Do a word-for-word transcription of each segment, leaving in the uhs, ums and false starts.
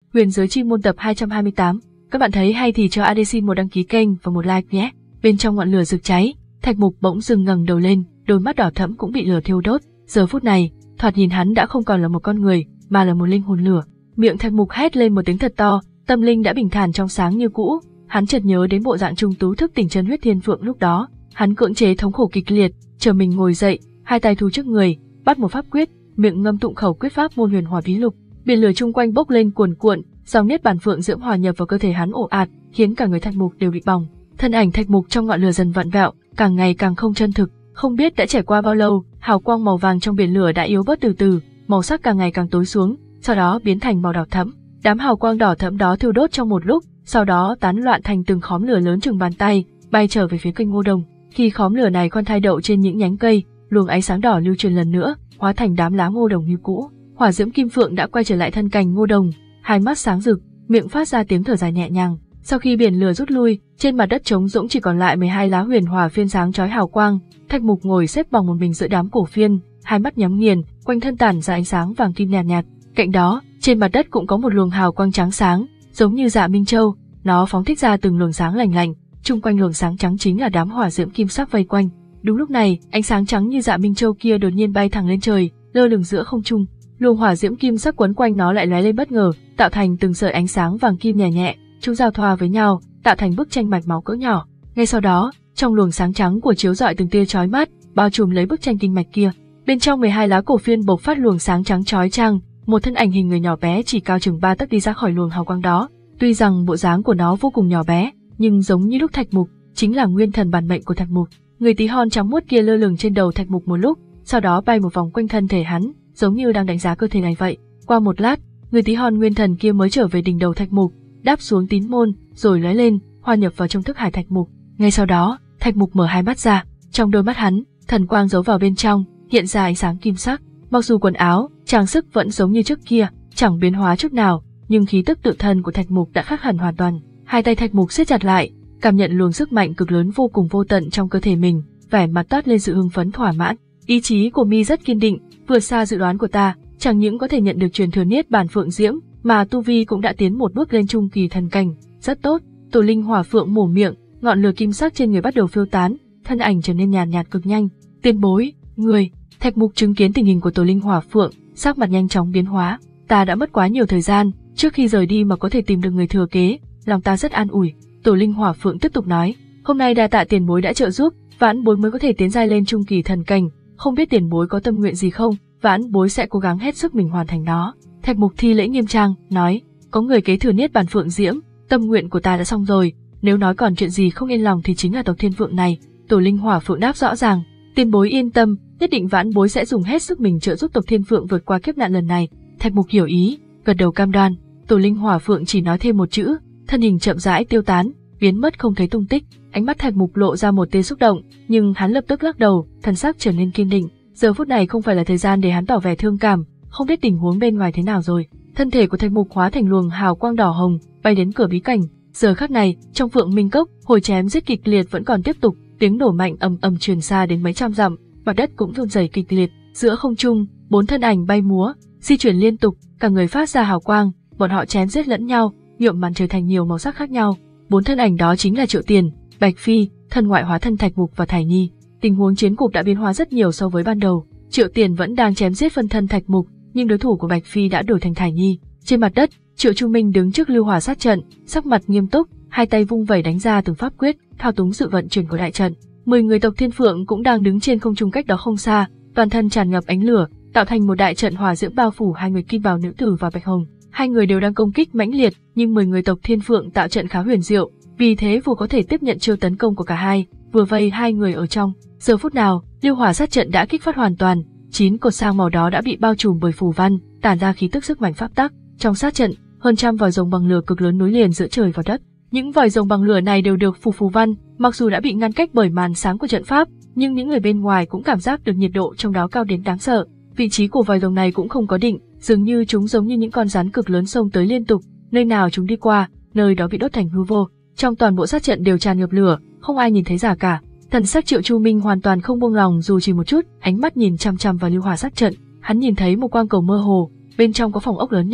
Huyền giới chi môn tập hai trăm hai mươi tám. Các bạn thấy hay thì cho a đê xê một đăng ký kênh và một like nhé. Bên trong ngọn lửa rực cháy, Thạch Mục bỗng dưng ngẩng đầu lên, đôi mắt đỏ thẫm cũng bị lửa thiêu đốt. Giờ phút này, thoạt nhìn hắn đã không còn là một con người, mà là một linh hồn lửa. Miệng Thạch Mục hét lên một tiếng thật to, tâm linh đã bình thản trong sáng như cũ. Hắn chợt nhớ đến bộ dạng trung tú thức tỉnh chân huyết thiên phượng lúc đó, hắn cưỡng chế thống khổ kịch liệt, chờ mình ngồi dậy, hai tay thu trước người, bắt một pháp quyết, miệng ngâm tụng khẩu quyết pháp môn huyền hỏa bí lục. Biển lửa chung quanh bốc lên cuồn cuộn, dòng niết bàn phượng dưỡng hòa nhập vào cơ thể hắn ồ ạt, khiến cả người Thạch Mục đều bị bỏng. Thân ảnh Thạch Mục trong ngọn lửa dần vặn vẹo, càng ngày càng không chân thực. Không biết đã trải qua bao lâu, hào quang màu vàng trong biển lửa đã yếu bớt từ từ, màu sắc càng ngày càng tối xuống, sau đó biến thành màu đỏ thẫm. Đám hào quang đỏ thẫm đó thiêu đốt trong một lúc, sau đó tán loạn thành từng khóm lửa lớn chừng bàn tay, bay trở về phía cây ngô đồng. Khi khóm lửa này khoan thai đậu trên những nhánh cây, luồng ánh sáng đỏ lưu truyền lần nữa, hóa thành đám lá ngô đồng như cũ. Hỏa diễm kim phượng đã quay trở lại thân cành ngô đồng, hai mắt sáng rực, miệng phát ra tiếng thở dài nhẹ nhàng. Sau khi biển lửa rút lui, trên mặt đất trống rỗng chỉ còn lại mười hai lá huyền hỏa phiên sáng chói hào quang. Thạch Mục ngồi xếp bằng một mình giữa đám cổ phiên, hai mắt nhắm nghiền, quanh thân tản ra ánh sáng vàng kim nhạt nhạt. Cạnh đó, trên mặt đất cũng có một luồng hào quang trắng sáng, giống như dạ minh châu, nó phóng thích ra từng luồng sáng lành lạnh. Chung quanh luồng sáng trắng chính là đám hỏa diễm kim sắc vây quanh. Đúng lúc này, ánh sáng trắng như dạ minh châu kia đột nhiên bay thẳng lên trời, lơ lửng giữa không trung. Luồng hỏa diễm kim sắc quấn quanh nó lại lóe lên bất ngờ, tạo thành từng sợi ánh sáng vàng kim nhẹ nhẹ, chúng giao thoa với nhau, tạo thành bức tranh mạch máu cỡ nhỏ. Ngay sau đó, trong luồng sáng trắng của chiếu rọi từng tia chói mắt, bao trùm lấy bức tranh kinh mạch kia. Bên trong mười hai lá cổ phiên bộc phát luồng sáng trắng chói chang, một thân ảnh hình người nhỏ bé chỉ cao chừng ba tấc đi ra khỏi luồng hào quang đó. Tuy rằng bộ dáng của nó vô cùng nhỏ bé, nhưng giống như lúc Thạch Mục, chính là nguyên thần bản mệnh của Thạch Mục. Người tí hon trắng muốt kia lơ lửng trên đầu Thạch Mục một lúc, sau đó bay một vòng quanh thân thể hắn, giống như đang đánh giá cơ thể này vậy. Qua một lát, người tí hon nguyên thần kia mới trở về đỉnh đầu Thạch Mục, đáp xuống tín môn, rồi lóe lên, hòa nhập vào trong thức hải Thạch Mục. Ngay sau đó, Thạch Mục mở hai mắt ra, trong đôi mắt hắn, thần quang giấu vào bên trong, hiện ra ánh sáng kim sắc. Mặc dù quần áo, trang sức vẫn giống như trước kia, chẳng biến hóa chút nào, nhưng khí tức tự thân của Thạch Mục đã khác hẳn hoàn toàn. Hai tay Thạch Mục siết chặt lại, cảm nhận luồng sức mạnh cực lớn vô cùng vô tận trong cơ thể mình, vẻ mặt toát lên sự hưng phấn thỏa mãn. Ý chí của mi rất kiên định, vượt xa dự đoán của ta, chẳng những có thể nhận được truyền thừa niết bàn phượng diễm, mà tu vi cũng đã tiến một bước lên trung kỳ thần cảnh, rất tốt. Tổ linh hỏa phượng mổ miệng, ngọn lửa kim sắc trên người bắt đầu phiêu tán, thân ảnh trở nên nhàn nhạt, nhạt cực nhanh. Tiên bối, người. Thạch Mục chứng kiến tình hình của tổ linh hỏa phượng, sắc mặt nhanh chóng biến hóa. Ta đã mất quá nhiều thời gian, trước khi rời đi mà có thể tìm được người thừa kế, lòng ta rất an ủi. Tổ linh hỏa phượng tiếp tục nói, hôm nay đa tạ tiền bối đã trợ giúp, vãn bối mới có thể tiến giai lên trung kỳ thần cảnh, không biết tiền bối có tâm nguyện gì không, vãn bối sẽ cố gắng hết sức mình hoàn thành nó. Thạch Mục thi lễ nghiêm trang, nói, có người kế thừa niết bàn phượng diễm, tâm nguyện của ta đã xong rồi, nếu nói còn chuyện gì không yên lòng thì chính là tộc thiên phượng này. Tổ linh hỏa phượng đáp rõ ràng, tiền bối yên tâm, nhất định vãn bối sẽ dùng hết sức mình trợ giúp tộc thiên phượng vượt qua kiếp nạn lần này. Thạch Mục hiểu ý, gật đầu cam đoan. Tổ linh hỏa phượng chỉ nói thêm một chữ, thân hình chậm rãi tiêu tán, biến mất không thấy tung tích. Ánh mắt Thạch Mục lộ ra một tia xúc động, nhưng hắn lập tức lắc đầu, thần sắc trở nên kiên định. Giờ phút này không phải là thời gian để hắn tỏ vẻ thương cảm, không biết tình huống bên ngoài thế nào rồi. Thân thể của Thạch Mục hóa thành luồng hào quang đỏ hồng, bay đến cửa bí cảnh. Giờ khắc này, trong Phượng Minh Cốc, hồi chém giết kịch liệt vẫn còn tiếp tục, tiếng nổ mạnh ầm ầm truyền xa đến mấy trăm dặm, mặt đất cũng run rẩy kịch liệt. Giữa không trung, bốn thân ảnh bay múa, di chuyển liên tục, cả người phát ra hào quang, bọn họ chém giết lẫn nhau, nhuộm màn trời thành nhiều màu sắc khác nhau. Bốn thân ảnh đó chính là Triệu Tiền, Bạch Phi, thân ngoại hóa thân Thạch Mục và Thải Nhi. Tình huống chiến cục đã biến hóa rất nhiều so với ban đầu. Triệu Tiền vẫn đang chém giết phân thân Thạch Mục, nhưng đối thủ của Bạch Phi đã đổi thành Thải Nhi. Trên mặt đất, Triệu Chu Minh đứng trước lưu hỏa sát trận, sắc mặt nghiêm túc, hai tay vung vẩy đánh ra từng pháp quyết, thao túng sự vận chuyển của đại trận. Mười người tộc Thiên Phượng cũng đang đứng trên không trung cách đó không xa, toàn thân tràn ngập ánh lửa, tạo thành một đại trận hỏa diễm bao phủ hai người Kim Bào nữ tử và Bạch Hồng. Hai người đều đang công kích mãnh liệt, nhưng mười người tộc Thiên Phượng tạo trận khá huyền diệu, vì thế vừa có thể tiếp nhận chiêu tấn công của cả hai, vừa vây hai người ở trong. Giờ phút nào, lưu hỏa sát trận đã kích phát hoàn toàn, chín cột sao màu đó đã bị bao trùm bởi phù văn, tản ra khí tức sức mạnh pháp tắc. Trong sát trận, hơn trăm vòi rồng bằng lửa cực lớn nối liền giữa trời và đất. Những vòi rồng bằng lửa này đều được phủ phù văn, mặc dù đã bị ngăn cách bởi màn sáng của trận pháp, nhưng những người bên ngoài cũng cảm giác được nhiệt độ trong đó cao đến đáng sợ. Vị trí của vòi rồng này cũng không có định, dường như chúng giống như những con rắn cực lớn xông tới liên tục, nơi nào chúng đi qua, nơi đó bị đốt thành hư vô. Trong toàn bộ sát trận đều tràn ngập lửa, không ai nhìn thấy gì cả. Thần sắc Triệu Chu Minh hoàn toàn không buông lòng dù chỉ một chút, ánh mắt nhìn chăm chăm vào lưu hỏa sát trận. Hắn nhìn thấy một quang cầu mơ hồ, bên trong có phòng ốc lớn nhỏ,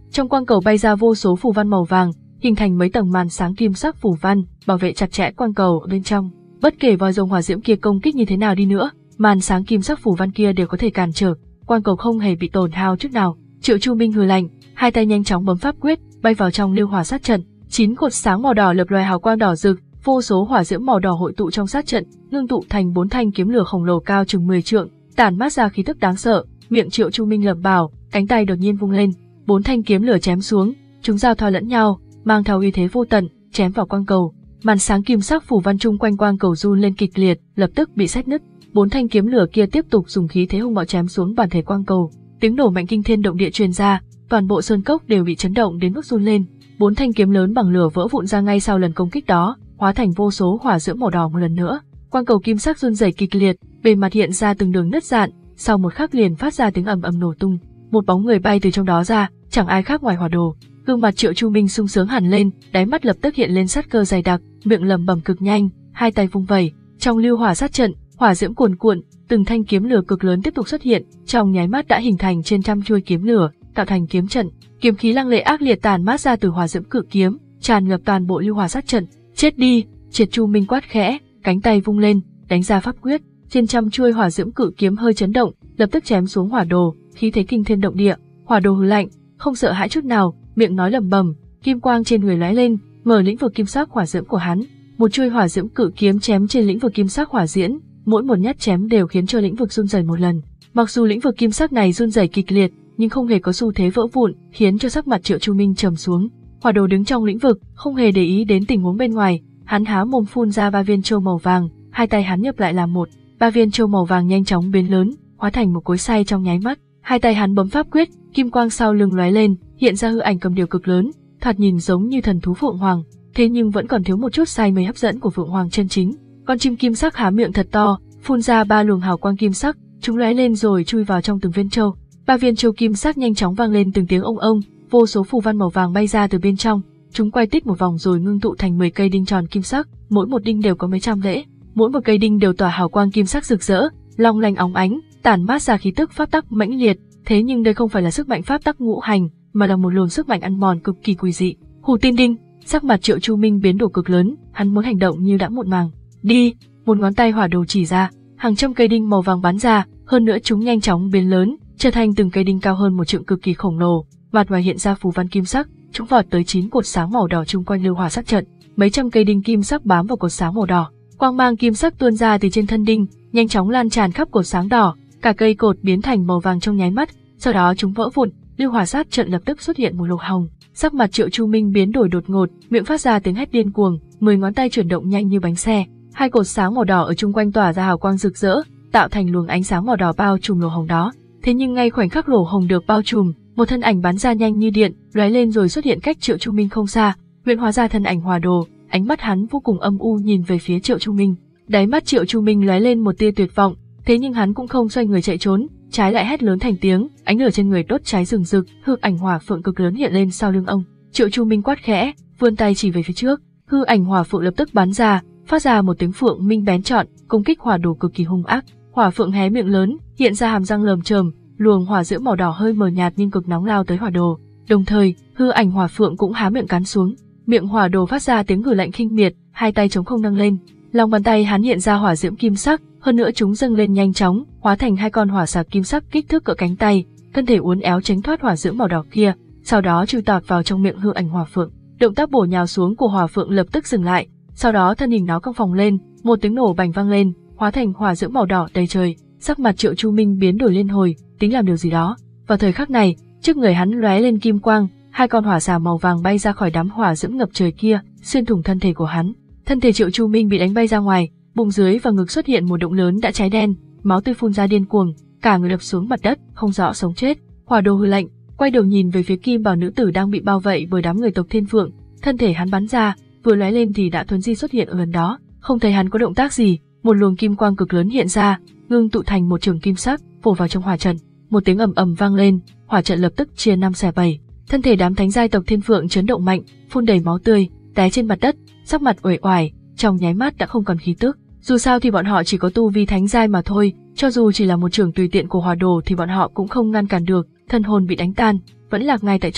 Trong quang cầu bay ra vô số phù văn màu vàng, hình thành mấy tầng màn sáng kim sắc phù văn, bảo vệ chặt chẽ quang cầu ở bên trong. Bất kể vòi rồng hỏa diễm kia công kích như thế nào đi nữa, màn sáng kim sắc phù văn kia đều có thể cản trở, quang cầu không hề bị tổn hao chút nào. Triệu Chu Minh hừ lạnh, hai tay nhanh chóng bấm pháp quyết, bay vào trong lưu hỏa sát trận. Chín cột sáng màu đỏ lập loè hào quang đỏ rực, vô số hỏa diễm màu đỏ hội tụ trong sát trận, ngưng tụ thành bốn thanh kiếm lửa khổng lồ cao chừng mười trượng, tản mát ra khí tức đáng sợ. Miệng Triệu Chu Minh lẩm bẩm, cánh tay đột nhiên vung lên, bốn thanh kiếm lửa chém xuống, chúng giao thoa lẫn nhau, mang theo uy thế vô tận, chém vào quang cầu. Màn sáng kim sắc phủ văn chung quanh quang cầu run lên kịch liệt, lập tức bị xét nứt. Bốn thanh kiếm lửa kia tiếp tục dùng khí thế hung bạo chém xuống bản thể quang cầu. Tiếng nổ mạnh kinh thiên động địa truyền ra, toàn bộ sơn cốc đều bị chấn động đến mức run lên. Bốn thanh kiếm lớn bằng lửa vỡ vụn ra ngay sau lần công kích đó, hóa thành vô số hỏa diễm màu đỏ một lần nữa. Quang cầu kim sắc run rẩy kịch liệt, bề mặt hiện ra từng đường nứt rạn, sau một khắc liền phát ra tiếng ầm ầm nổ tung. Một bóng người bay từ trong đó ra, chẳng ai khác ngoài Hỏa Đồ. Gương mặt Triệu Chu Minh sung sướng hẳn lên, đáy mắt lập tức hiện lên sát cơ dày đặc, miệng lẩm bẩm cực nhanh, hai tay vung vẩy, trong lưu hỏa sát trận, hỏa diễm cuồn cuộn, từng thanh kiếm lửa cực lớn tiếp tục xuất hiện, trong nháy mắt đã hình thành trên trăm chuôi kiếm lửa, tạo thành kiếm trận. Kiếm khí lăng lệ ác liệt tản mát ra từ hỏa diễm cự kiếm, tràn ngập toàn bộ lưu hỏa sát trận. Chết đi! Triệt Chu Minh quát khẽ, cánh tay vung lên, đánh ra pháp quyết, trên trăm chuôi hỏa diễm cự kiếm hơi chấn động, lập tức chém xuống Hỏa Đồ, khí thế kinh thiên động địa. Hỏa Đồ hừ lạnh, không sợ hãi chút nào, miệng nói lẩm bẩm, kim quang trên người lóe lên, mở lĩnh vực kim sắc hỏa diễm của hắn. Một chuôi hỏa diễm cự kiếm chém trên lĩnh vực kim sắc hỏa diễm, mỗi một nhát chém đều khiến cho lĩnh vực run rẩy một lần. Mặc dù lĩnh vực kim sắc này run rẩy kịch liệt, nhưng không hề có xu thế vỡ vụn, khiến cho sắc mặt Triệu Chu Minh trầm xuống. Hỏa Đồ đứng trong lĩnh vực, không hề để ý đến tình huống bên ngoài, hắn há mồm phun ra ba viên châu màu vàng, hai tay hắn nhấp lại làm một, ba viên châu màu vàng nhanh chóng biến lớn, hóa thành một cối xay trong nháy mắt. Hai tay hắn bấm pháp quyết, kim quang sau lưng lóe lên, hiện ra hư ảnh cầm điểu cực lớn, thoạt nhìn giống như thần thú phượng hoàng, thế nhưng vẫn còn thiếu một chút say mê hấp dẫn của phượng hoàng chân chính. Con chim kim sắc há miệng thật to, phun ra ba luồng hào quang kim sắc, chúng lóe lên rồi chui vào trong từng viên châu. Ba viên châu kim sắc nhanh chóng vang lên từng tiếng ông ông, vô số phù văn màu vàng bay ra từ bên trong, chúng quay tít một vòng rồi ngưng tụ thành mười cây đinh tròn kim sắc, mỗi một đinh đều có mấy trăm lễ, mỗi một cây đinh đều tỏa hào quang kim sắc rực rỡ, long lanh óng ánh, tản mát ra khí tức pháp tắc mãnh liệt. Thế nhưng đây không phải là sức mạnh pháp tắc ngũ hành, mà là một luồng sức mạnh ăn mòn cực kỳ quỷ dị. Hủ Tiên Đinh, sắc mặt Triệu Chu Minh biến đổi cực lớn, hắn muốn hành động như đã muộn màng. Đi, một ngón tay Hỏa Đồ chỉ ra, hàng trăm cây đinh màu vàng bắn ra, hơn nữa chúng nhanh chóng biến lớn, trở thành từng cây đinh cao hơn một trượng cực kỳ khổng lồ, mặt ngoài hiện ra phù văn kim sắc, chúng vọt tới chín cột sáng màu đỏ chung quanh lưu hỏa sát trận. Mấy trăm cây đinh kim sắc bám vào cột sáng màu đỏ, quang mang kim sắc tuôn ra từ trên thân đinh, nhanh chóng lan tràn khắp cột sáng đỏ, cả cây cột biến thành màu vàng trong nháy mắt, sau đó chúng vỡ vụn, lưu hỏa sát trận lập tức xuất hiện một lỗ hồng. Sắc mặt Triệu Chu Minh biến đổi đột ngột, miệng phát ra tiếng hét điên cuồng, mười ngón tay chuyển động nhanh như bánh xe, hai cột sáng màu đỏ ở chung quanh tỏa ra hào quang rực rỡ, tạo thành luồng ánh sáng màu đỏ bao trùm lỗ hồng đó. Thế nhưng ngay khoảnh khắc lỗ hồng được bao trùm, một thân ảnh bắn ra nhanh như điện, lóe lên rồi xuất hiện cách Triệu Chu Minh không xa, luyện hóa ra thân ảnh Hỏa Đồ, ánh mắt hắn vô cùng âm u nhìn về phía Triệu Chu Minh. Đáy mắt Triệu Chu Minh lóe lên một tia tuyệt vọng, thế nhưng hắn cũng không xoay người chạy trốn, trái lại hét lớn thành tiếng, ánh lửa trên người đốt cháy rừng rực, hư ảnh hỏa phượng cực lớn hiện lên sau lưng ông. Triệu Chu Minh quát khẽ, vươn tay chỉ về phía trước, hư ảnh hỏa phượng lập tức bắn ra, phát ra một tiếng phượng minh bén nhọn, công kích Hỏa Đồ cực kỳ hung ác. Hỏa phượng hé miệng lớn, hiện ra hàm răng lởm chởm, luồng hỏa diễm màu đỏ hơi mờ nhạt nhưng cực nóng lao tới Hỏa Đồ. Đồng thời, hư ảnh hỏa phượng cũng há miệng cắn xuống, miệng Hỏa Đồ phát ra tiếng hừ lạnh khinh miệt, hai tay trống không nâng lên, lòng bàn tay hắn hiện ra hỏa diễm kim sắc, hơn nữa chúng dâng lên nhanh chóng, hóa thành hai con hỏa xà kim sắc kích thước cỡ cánh tay, thân thể uốn éo tránh thoát hỏa diễm màu đỏ kia, sau đó chui tọt vào trong miệng hư ảnh hỏa phượng. Động tác bổ nhào xuống của hỏa phượng lập tức dừng lại, sau đó thân hình nó cong phồng lên, một tiếng nổ bành vang lên, hóa thành hỏa diễm màu đỏ đầy trời. Sắc mặt Triệu Chu Minh biến đổi liên hồi, tính làm điều gì đó. Vào thời khắc này, trước người hắn lóe lên kim quang, hai con hỏa xà màu vàng bay ra khỏi đám hỏa diễm ngập trời kia, xuyên thủng thân thể của hắn. Thân thể Triệu Chu Minh bị đánh bay ra ngoài, bụng dưới và ngực xuất hiện một động lớn đã cháy đen, máu tươi phun ra điên cuồng, cả người đập xuống mặt đất, không rõ sống chết. Hỏa Đồ hừ lạnh, quay đầu nhìn về phía Kim Bảo nữ tử đang bị bao vây bởi đám người tộc Thiên Phượng, thân thể hắn bắn ra, vừa lóe lên thì đã thuấn di xuất hiện ở gần đó, không thấy hắn có động tác gì, một luồng kim quang cực lớn hiện ra, ngưng tụ thành một trường kim sắc, vồ vào trong hỏa trận. Một tiếng ầm ầm vang lên, hỏa trận lập tức chia năm xẻ bảy, thân thể đám thánh giai tộc Thiên Phượng chấn động mạnh, phun đầy máu tươi, té trên mặt đất, sắc mặt uể oải, trong nháy mắt đã không còn khí tức. Dù sao thì bọn họ chỉ có tu vi thánh giai mà thôi, cho dù chỉ là một trường tùy tiện của Hỏa Đồ thì bọn họ cũng không ngăn cản được, thân hồn bị đánh tan, vẫn lạc ngay tại chỗ.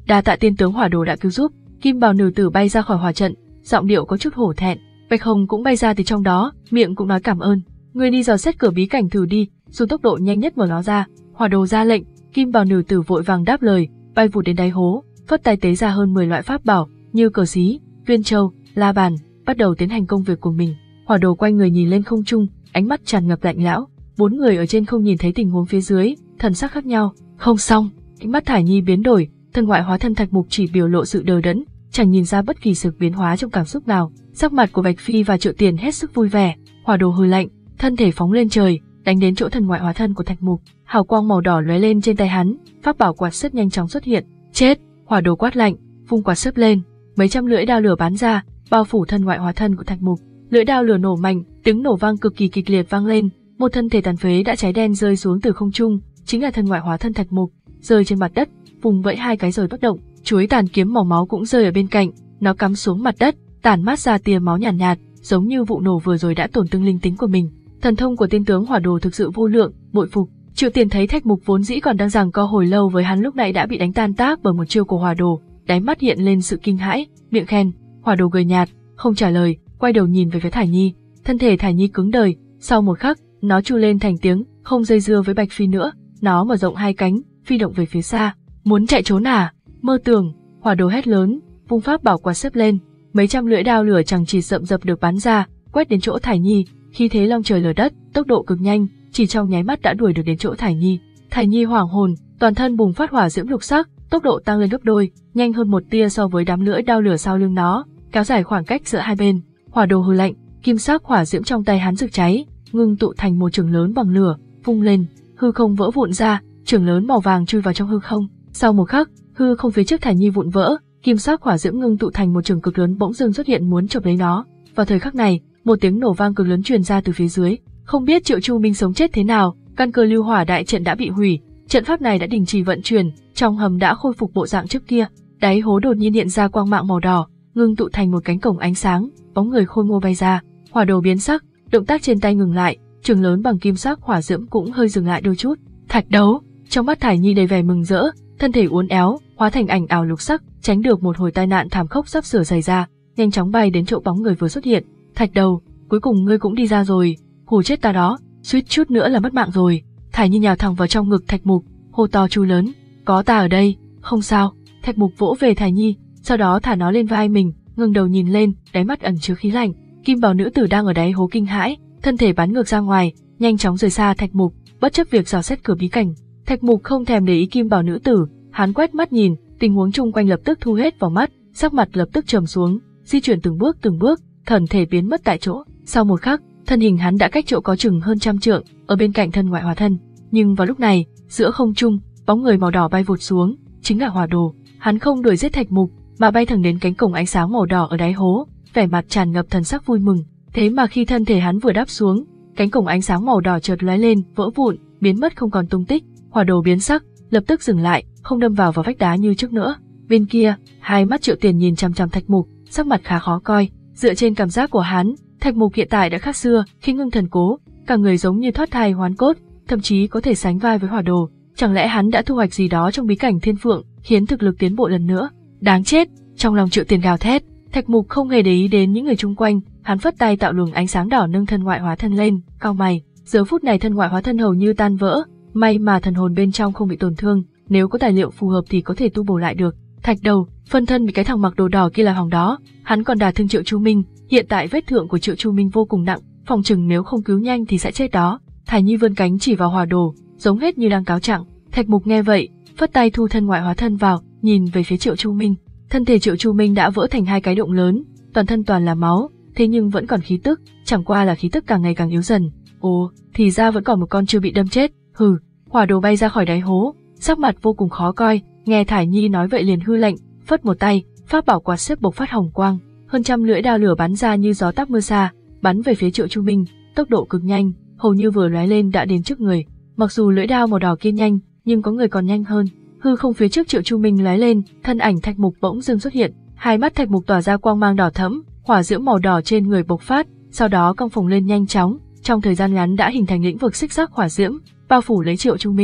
Đa tạ tiên tướng Hỏa Đồ đã cứu giúp. Kim bào nữ tử bay ra khỏi hỏa trận, giọng điệu có chút hổ thẹn. Bạch Hồng cũng bay ra từ trong đó, miệng cũng nói cảm ơn. Ngươi đi dò xét cửa bí cảnh thử đi, dùng tốc độ nhanh nhất mở nó ra. Hỏa Đồ ra lệnh, Kim bào nữ tử vội vàng đáp lời, bay vụt đến đáy hố, phất tay tế ra hơn mười loại pháp bảo, như cờ xí, viên châu, la bàn, bắt đầu tiến hành công việc của mình. Hỏa Đồ quay người nhìn lên không trung, ánh mắt tràn ngập lạnh lẽo. Bốn người ở trên không nhìn thấy tình huống phía dưới, thần sắc khác nhau. Không xong, ánh mắt Thải Nhi biến đổi, thân ngoại hóa thân Thạch Mục chỉ biểu lộ sự đờ đẫn, chẳng nhìn ra bất kỳ sự biến hóa trong cảm xúc nào. Sắc mặt của Bạch Phi và Triệu Tiền hết sức vui vẻ. Hỏa Đồ hừ lạnh, thân thể phóng lên trời, đánh đến chỗ thân ngoại hóa thân của Thạch Mục. Hào quang màu đỏ lóe lên trên tay hắn, pháp bảo quạt xếp nhanh chóng xuất hiện. Chết! Hỏa Đồ quát lạnh, vung quạt xếp lên, mấy trăm lưỡi đao lửa bắn ra, bao phủ thân ngoại hóa thân của Thạch Mục. Lưỡi đao lửa nổ mạnh, tiếng nổ vang cực kỳ kịch liệt vang lên, một thân thể tàn phế đã cháy đen rơi xuống từ không trung, chính là thân ngoại hóa thân Thạch Mục, rơi trên mặt đất, vùng vẫy hai cái rồi bất động. Chuối tàn kiếm màu máu cũng rơi ở bên cạnh, nó cắm xuống mặt đất, tản mát ra tia máu nhàn nhạt, nhạt, giống như vụ nổ vừa rồi đã tổn thương linh tính của mình. Thần thông của tiên tướng Hỏa Đồ thực sự vô lượng, bội phục. Triệu Tiền thấy Thạch Mục vốn dĩ còn đang giằng co hồi lâu với hắn lúc này đã bị đánh tan tác bởi một chiêu của Hỏa Đồ, đáy mắt hiện lên sự kinh hãi, miệng khen. Hỏa Đồ cười nhạt, không trả lời, quay đầu nhìn về phía Thải Nhi. Thân thể Thải Nhi cứng đờ, sau một khắc, nó chu lên thành tiếng, không dây dưa với Bạch Phi nữa, nó mở rộng hai cánh, phi động về phía xa. Muốn chạy trốn à? Mơ tưởng! Hỏa Đồ hét lớn, vung pháp bảo quạt xếp lên, mấy trăm lưỡi đao lửa chẳng chỉ rậm rập được bắn ra, quét đến chỗ Thải Nhi, khí thế long trời lở đất, tốc độ cực nhanh, chỉ trong nháy mắt đã đuổi được đến chỗ Thải Nhi. Thải Nhi hoảng hồn, toàn thân bùng phát hỏa diễm lục sắc, tốc độ tăng lên gấp đôi, nhanh hơn một tia so với đám lưỡi đao lửa sau lưng nó, kéo dài khoảng cách giữa hai bên. Hỏa Đồ hừ lạnh, kim sắc hỏa diễm trong tay hắn rực cháy, ngưng tụ thành một chưởng lớn bằng lửa, vung lên, hư không vỡ vụn ra, chưởng lớn màu vàng chui vào trong hư không. Sau một khắc, hư không phía trước Thải Nhi vụn vỡ, kim sắc hỏa diễm ngưng tụ thành một chưởng cực lớn bỗng dưng xuất hiện muốn chộp lấy nó. Vào thời khắc này, một tiếng nổ vang cực lớn truyền ra từ phía dưới. Không biết Triệu Chu Minh sống chết thế nào, căn cơ lưu hỏa đại trận đã bị hủy, trận pháp này đã đình chỉ vận chuyển, trong hầm đã khôi phục bộ dạng trước kia. Đáy hố đột nhiên hiện ra quang mạng màu đỏ, ngưng tụ thành một cánh cổng ánh sáng, bóng người khôi ngô bay ra. Hỏa Đồ biến sắc, động tác trên tay ngừng lại, chưởng lớn bằng kim sắc hỏa diễm cũng hơi dừng lại đôi chút. Thạch đấu! Trong mắt Thải Nhi đầy vẻ mừng rỡ, thân thể uốn éo, hóa thành ảnh ảo lục sắc, tránh được một hồi tai nạn thảm khốc sắp sửa xảy ra, nhanh chóng bay đến chỗ bóng người vừa xuất hiện. Thạch đầu, cuối cùng ngươi cũng đi ra rồi, hù chết ta đó, suýt chút nữa là mất mạng rồi. Thải Nhi nhào thẳng vào trong ngực Thạch Mục, hô to chu lớn, có ta ở đây, không sao. Thạch Mục vỗ về Thải Nhi, sau đó thả nó lên vai mình, ngẩng đầu nhìn lên, đáy mắt ẩn chứa khí lạnh. Kim bào nữ tử đang ở đáy hố kinh hãi, thân thể bắn ngược ra ngoài, nhanh chóng rời xa Thạch Mục, bất chấp việc dò xét cửa bí cảnh. Thạch Mục không thèm để ý Kim bào nữ tử, hắn quét mắt nhìn, tình huống chung quanh lập tức thu hết vào mắt, sắc mặt lập tức trầm xuống, di chuyển từng bước từng bước, thần thể biến mất tại chỗ. Sau một khắc, thân hình hắn đã cách chỗ có chừng hơn trăm trượng, ở bên cạnh thân ngoại hóa thân. Nhưng vào lúc này, giữa không trung, bóng người màu đỏ bay vụt xuống, chính là Hỏa Đồ. Hắn không đuổi giết Thạch Mục, mà bay thẳng đến cánh cổng ánh sáng màu đỏ ở đáy hố, vẻ mặt tràn ngập thần sắc vui mừng. Thế mà khi thân thể hắn vừa đáp xuống, cánh cổng ánh sáng màu đỏ chợt lóe lên, vỡ vụn, biến mất không còn tung tích. Hỏa Đồ biến sắc, lập tức dừng lại, không đâm vào vào vách đá như trước nữa. Bên kia, hai mắt Triệu Tiền nhìn chằm chằm Thạch Mục, sắc mặt khá khó coi. Dựa trên cảm giác của hắn, Thạch Mục hiện tại đã khác xưa, khi ngưng thần cố, cả người giống như thoát thai hoán cốt, thậm chí có thể sánh vai với Hỏa Đồ. Chẳng lẽ hắn đã thu hoạch gì đó trong bí cảnh Thiên Phượng, khiến thực lực tiến bộ lần nữa? Đáng chết! Trong lòng Triệu Tiền gào thét. Thạch Mục không hề để ý đến những người chung quanh, hắn phất tay tạo luồng ánh sáng đỏ nâng thân ngoại hóa thân lên, cau mày. Giờ phút này thân ngoại hóa thân hầu như tan vỡ, may mà thần hồn bên trong không bị tổn thương, nếu có tài liệu phù hợp thì có thể tu bổ lại được. Thạch đầu, phân thân bị cái thằng mặc đồ đỏ kia là hỏng đó, hắn còn đả thương Triệu Chu Minh, hiện tại vết thương của Triệu Chu Minh vô cùng nặng, phòng chừng nếu không cứu nhanh thì sẽ chết đó. Thải Nhi vươn cánh chỉ vào Hỏa Đồ, giống hết như đang cáo trạng. Thạch Mục nghe vậy, phất tay thu thân ngoại hóa thân vào, nhìn về phía Triệu Chu Minh. Thân thể Triệu Chu Minh đã vỡ thành hai cái động lớn, toàn thân toàn là máu, thế nhưng vẫn còn khí tức, chẳng qua là khí tức càng ngày càng yếu dần. Ồ, thì ra vẫn còn một con chưa bị đâm chết. Hừ. Hỏa Đồ bay ra khỏi đáy hố, sắc mặt vô cùng khó coi, nghe Thải Nhi nói vậy liền hư lệnh, phất một tay, pháp bảo quạt xếp bộc phát hồng quang, hơn trăm lưỡi đao lửa bắn ra như gió táp mưa xa, bắn về phía Triệu Chu Minh, tốc độ cực nhanh, hầu như vừa lóe lên đã đến trước người. Mặc dù lưỡi đao màu đỏ kia nhanh, nhưng có người còn nhanh hơn. Hư không phía trước Triệu Chu Minh lóe lên, thân ảnh Thạch Mục bỗng dưng xuất hiện, hai mắt Thạch Mục tỏa ra quang mang đỏ thẫm, hỏa diễm màu đỏ trên người bộc phát, sau đó cong phồng lên nhanh chóng, trong thời gian ngắn đã hình thành lĩnh vực xích sắc hỏa diễm, bao phủ lấy Triệu Chu Minh.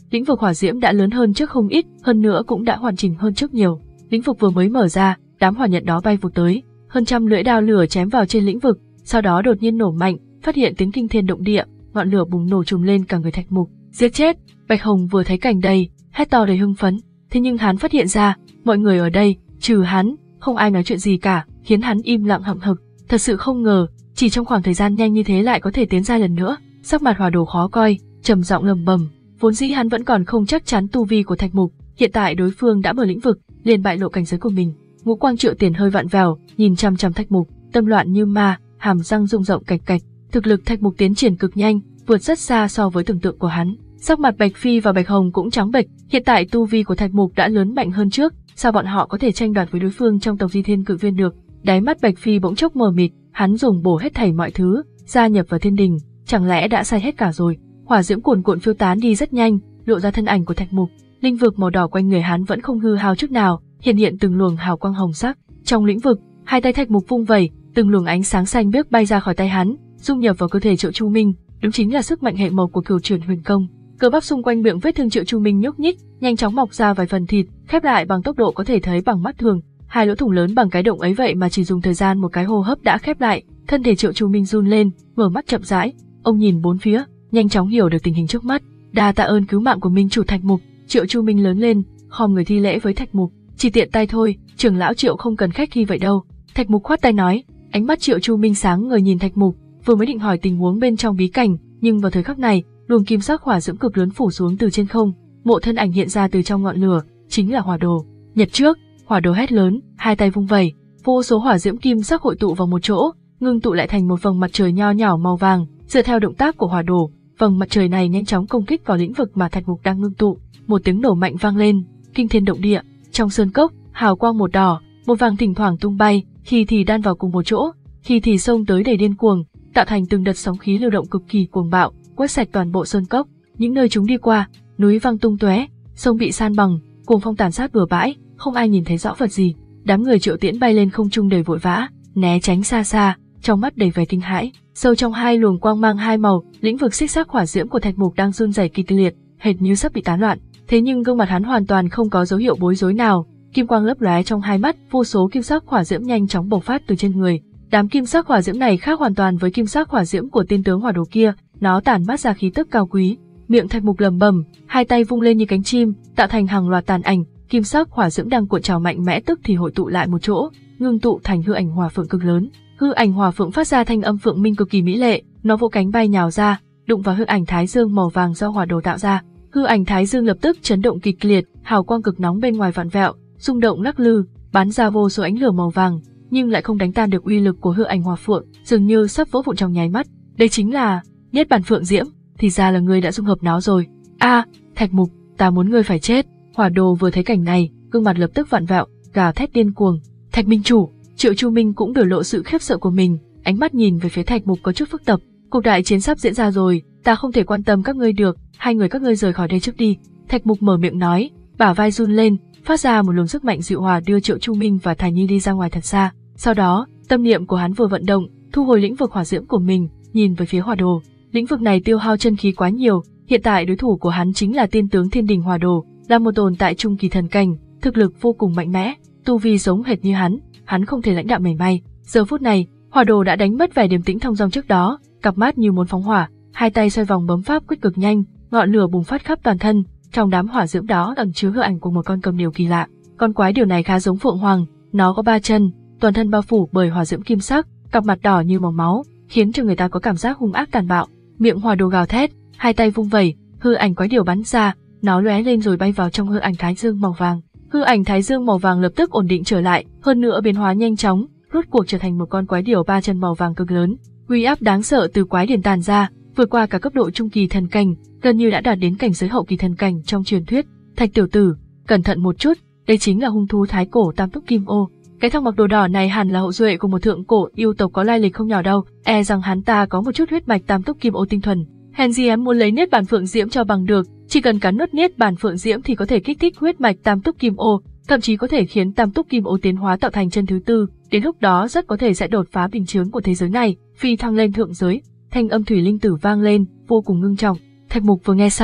Lĩnh vực hỏa diễm đã lớn hơn trước không ít, hơn nữa cũng đã hoàn chỉnh hơn trước nhiều. Lĩnh vực vừa mới mở ra, đám hỏa nhận đó bay vụt tới, hơn trăm lưỡi đao lửa chém vào trên lĩnh vực, sau đó đột nhiên nổ mạnh, phát hiện tiếng kinh thiên động địa, ngọn lửa bùng nổ trùm lên cả người Thạch Mục. Giết chết! Bạch Hồng vừa thấy cảnh đây, hét to đầy hưng phấn. Thế nhưng hắn phát hiện ra, mọi người ở đây, trừ hắn, không ai nói chuyện gì cả, khiến hắn im lặng hậm hực. Thật sự không ngờ, chỉ trong khoảng thời gian nhanh như thế lại có thể tiến ra lần nữa. Sắc mặt Hỏa Đồ khó coi, trầm giọng lầm bầm. Vốn dĩ hắn vẫn còn không chắc chắn tu vi của Thạch Mục, hiện tại đối phương đã mở lĩnh vực, liền bại lộ cảnh giới của mình. Ngũ Quang Triệu Tiền hơi vặn vẹo, nhìn chăm chăm Thạch Mục, tâm loạn như ma, hàm răng rung rộng cạch cạch. Thực lực Thạch Mục tiến triển cực nhanh, vượt rất xa so với tưởng tượng của hắn. Sắc mặt Bạch Phi và Bạch Hồng cũng trắng bệch, hiện tại tu vi của Thạch Mục đã lớn mạnh hơn trước, sao bọn họ có thể tranh đoạt với đối phương trong tộc Di Thiên Cự Viên được? Đáy mắt Bạch Phi bỗng chốc mờ mịt, hắn dùng bổ hết thảy mọi thứ, gia nhập vào thiên đình, chẳng lẽ đã sai hết cả rồi? Hỏa diễm cuồn cuộn phiêu tán đi rất nhanh, lộ ra thân ảnh của Thạch Mục. Linh vực màu đỏ quanh người hắn vẫn không hư hao chút nào, hiện hiện từng luồng hào quang hồng sắc. Trong lĩnh vực, hai tay Thạch Mục vung vẩy, từng luồng ánh sáng xanh biếc bay ra khỏi tay hắn, dung nhập vào cơ thể Triệu Chu Minh, đúng chính là sức mạnh hệ màu của Cửu Chuyển Huyền Công. Cơ bắp xung quanh miệng vết thương Triệu Chu Minh nhúc nhích, nhanh chóng mọc ra vài phần thịt, khép lại bằng tốc độ có thể thấy bằng mắt thường. Hai lỗ thủng lớn bằng cái động ấy vậy mà chỉ dùng thời gian một cái hô hấp đã khép lại. Thân thể Triệu Chu Minh run lên, mở mắt chậm rãi, ông nhìn bốn phía, nhanh chóng hiểu được tình hình trước mắt. Đa tạ ơn cứu mạng của Minh chủ Thạch Mục. Triệu Chu Minh lớn lên, khom người thi lễ với Thạch Mục. Chỉ tiện tay thôi, trưởng lão Triệu không cần khách khí vậy đâu. Thạch Mục khoát tay nói. Ánh mắt Triệu Chu Minh sáng ngời nhìn Thạch Mục, vừa mới định hỏi tình huống bên trong bí cảnh, nhưng vào thời khắc này, luồng kim sắc hỏa diễm cực lớn phủ xuống từ trên không, một thân ảnh hiện ra từ trong ngọn lửa, chính là Hỏa Đồ. Nhật trước, Hỏa Đồ hét lớn, hai tay vung vẩy, vô số hỏa diễm kim sắc hội tụ vào một chỗ, ngưng tụ lại thành một vầng mặt trời nho nhỏ màu vàng. Dựa theo động tác của Hỏa Đồ, vầng mặt trời này nhanh chóng công kích vào lĩnh vực mà Thạch Mục đang ngưng tụ. Một tiếng nổ mạnh vang lên, kinh thiên động địa. Trong sơn cốc, hào quang một đỏ, một vàng thỉnh thoảng tung bay, khi thì đan vào cùng một chỗ, khi thì xông tới đầy điên cuồng, tạo thành từng đợt sóng khí lưu động cực kỳ cuồng bạo, quét sạch toàn bộ sơn cốc. Những nơi chúng đi qua, núi văng tung tóe, sông bị san bằng, cuồng phong tàn sát bừa bãi, không ai nhìn thấy rõ vật gì. Đám người Triệu Tiễn bay lên không trung đầy vội vã, né tránh xa xa, trong mắt đầy vẻ kinh hãi. Sâu trong hai luồng quang mang hai màu, lĩnh vực xích sắc hỏa diễm của Thạch Mục đang run rẩy kịch liệt, hệt như sắp bị tán loạn. Thế nhưng gương mặt hắn hoàn toàn không có dấu hiệu bối rối nào, kim quang lấp lóe trong hai mắt, vô số kim sắc hỏa diễm nhanh chóng bộc phát từ trên người. Đám kim sắc hỏa diễm này khác hoàn toàn với kim sắc hỏa diễm của tiên tướng Hỏa Đồ kia, nó tản mát ra khí tức cao quý. Miệng Thạch Mục lẩm bẩm, hai tay vung lên như cánh chim, tạo thành hàng loạt tàn ảnh, kim sắc hỏa diễm đang cuộn trào mạnh mẽ tức thì hội tụ lại một chỗ, ngưng tụ thành hư ảnh hỏa phượng cực lớn. Hư ảnh hỏa phượng phát ra thanh âm phượng minh cực kỳ mỹ lệ, nó vỗ cánh bay nhào ra, đụng vào hư ảnh thái dương màu vàng do Hỏa Đồ tạo ra. Hư ảnh thái dương lập tức chấn động kịch liệt, hào quang cực nóng bên ngoài vặn vẹo, rung động lắc lư, bắn ra vô số ánh lửa màu vàng, nhưng lại không đánh tan được uy lực của hư ảnh hỏa phượng, dường như sắp vỡ vụn trong nháy mắt. Đây chính là Niết Bàn Phượng Diễm, thì ra là ngươi đã dung hợp nó rồi. A, à, Thạch Mục, ta muốn ngươi phải chết. Hỏa Đồ vừa thấy cảnh này, gương mặt lập tức vặn vẹo, gào thét điên cuồng. Thạch Minh chủ. Triệu Chu Minh cũng biểu lộ sự khiếp sợ của mình, ánh mắt nhìn về phía Thạch Mục có chút phức tạp. Cuộc đại chiến sắp diễn ra rồi, ta không thể quan tâm các ngươi được, hai người các ngươi rời khỏi đây trước đi. Thạch Mục mở miệng nói, bả vai run lên, phát ra một luồng sức mạnh dịu hòa đưa Triệu Chu Minh và Thải Nhi đi ra ngoài thật xa. Sau đó, tâm niệm của hắn vừa vận động, thu hồi lĩnh vực hỏa diễm của mình, nhìn về phía Hỏa Đồ. Lĩnh vực này tiêu hao chân khí quá nhiều, hiện tại đối thủ của hắn chính là tiên tướng Thiên Đình Hỏa Đồ, là một tồn tại trung kỳ thần cảnh, thực lực vô cùng mạnh mẽ, tu vi giống hệt như hắn, hắn không thể lãnh đạo mảy may. Giờ phút này, Hỏa Đồ đã đánh mất vẻ điềm tĩnh thong dong trước đó, cặp mắt như muốn phóng hỏa, hai tay xoay vòng bấm pháp quyết cực nhanh, ngọn lửa bùng phát khắp toàn thân, trong đám hỏa diễm đó ẩn chứa hư ảnh của một con cầm điểu kỳ lạ. Con quái điểu này khá giống phượng hoàng, nó có ba chân, toàn thân bao phủ bởi hỏa diễm kim sắc, cặp mặt đỏ như màu máu, khiến cho người ta có cảm giác hung ác tàn bạo. Miệng Hỏa Đồ gào thét, hai tay vung vẩy, hư ảnh quái điểu bắn ra, nó lóe lên rồi bay vào trong hư ảnh thái dương màu vàng. Hư ảnh thái dương màu vàng lập tức ổn định trở lại, hơn nữa biến hóa nhanh chóng, rốt cuộc trở thành một con quái điểu ba chân màu vàng cực lớn. Uy áp đáng sợ từ quái điển tàn ra, vượt qua cả cấp độ trung kỳ thần cảnh, gần như đã đạt đến cảnh giới hậu kỳ thần cảnh trong truyền thuyết. Thạch tiểu tử, cẩn thận một chút, đây chính là hung thú thái cổ Tam Túc Kim Ô. Cái thằng mặc đồ đỏ này hẳn là hậu duệ của một thượng cổ yêu tộc có lai lịch không nhỏ đâu, e rằng hắn ta có một chút huyết mạch Tam Túc Kim Ô tinh thuần. Hèn gì em muốn lấy Niết Bàn Phượng Diễm cho bằng được, chỉ cần cắn nuốt Niết Bàn Phượng Diễm thì có thể kích thích huyết mạch Tam Túc Kim Ô, thậm chí có thể khiến Tam Túc Kim Ô tiến hóa tạo thành chân thứ tư, đến lúc đó rất có thể sẽ đột phá bình chướng của thế giới này, phi thăng lên thượng giới. Thanh âm thủy linh tử vang lên, vô cùng ngưng trọng. Thạch Mục vừa nghe xong,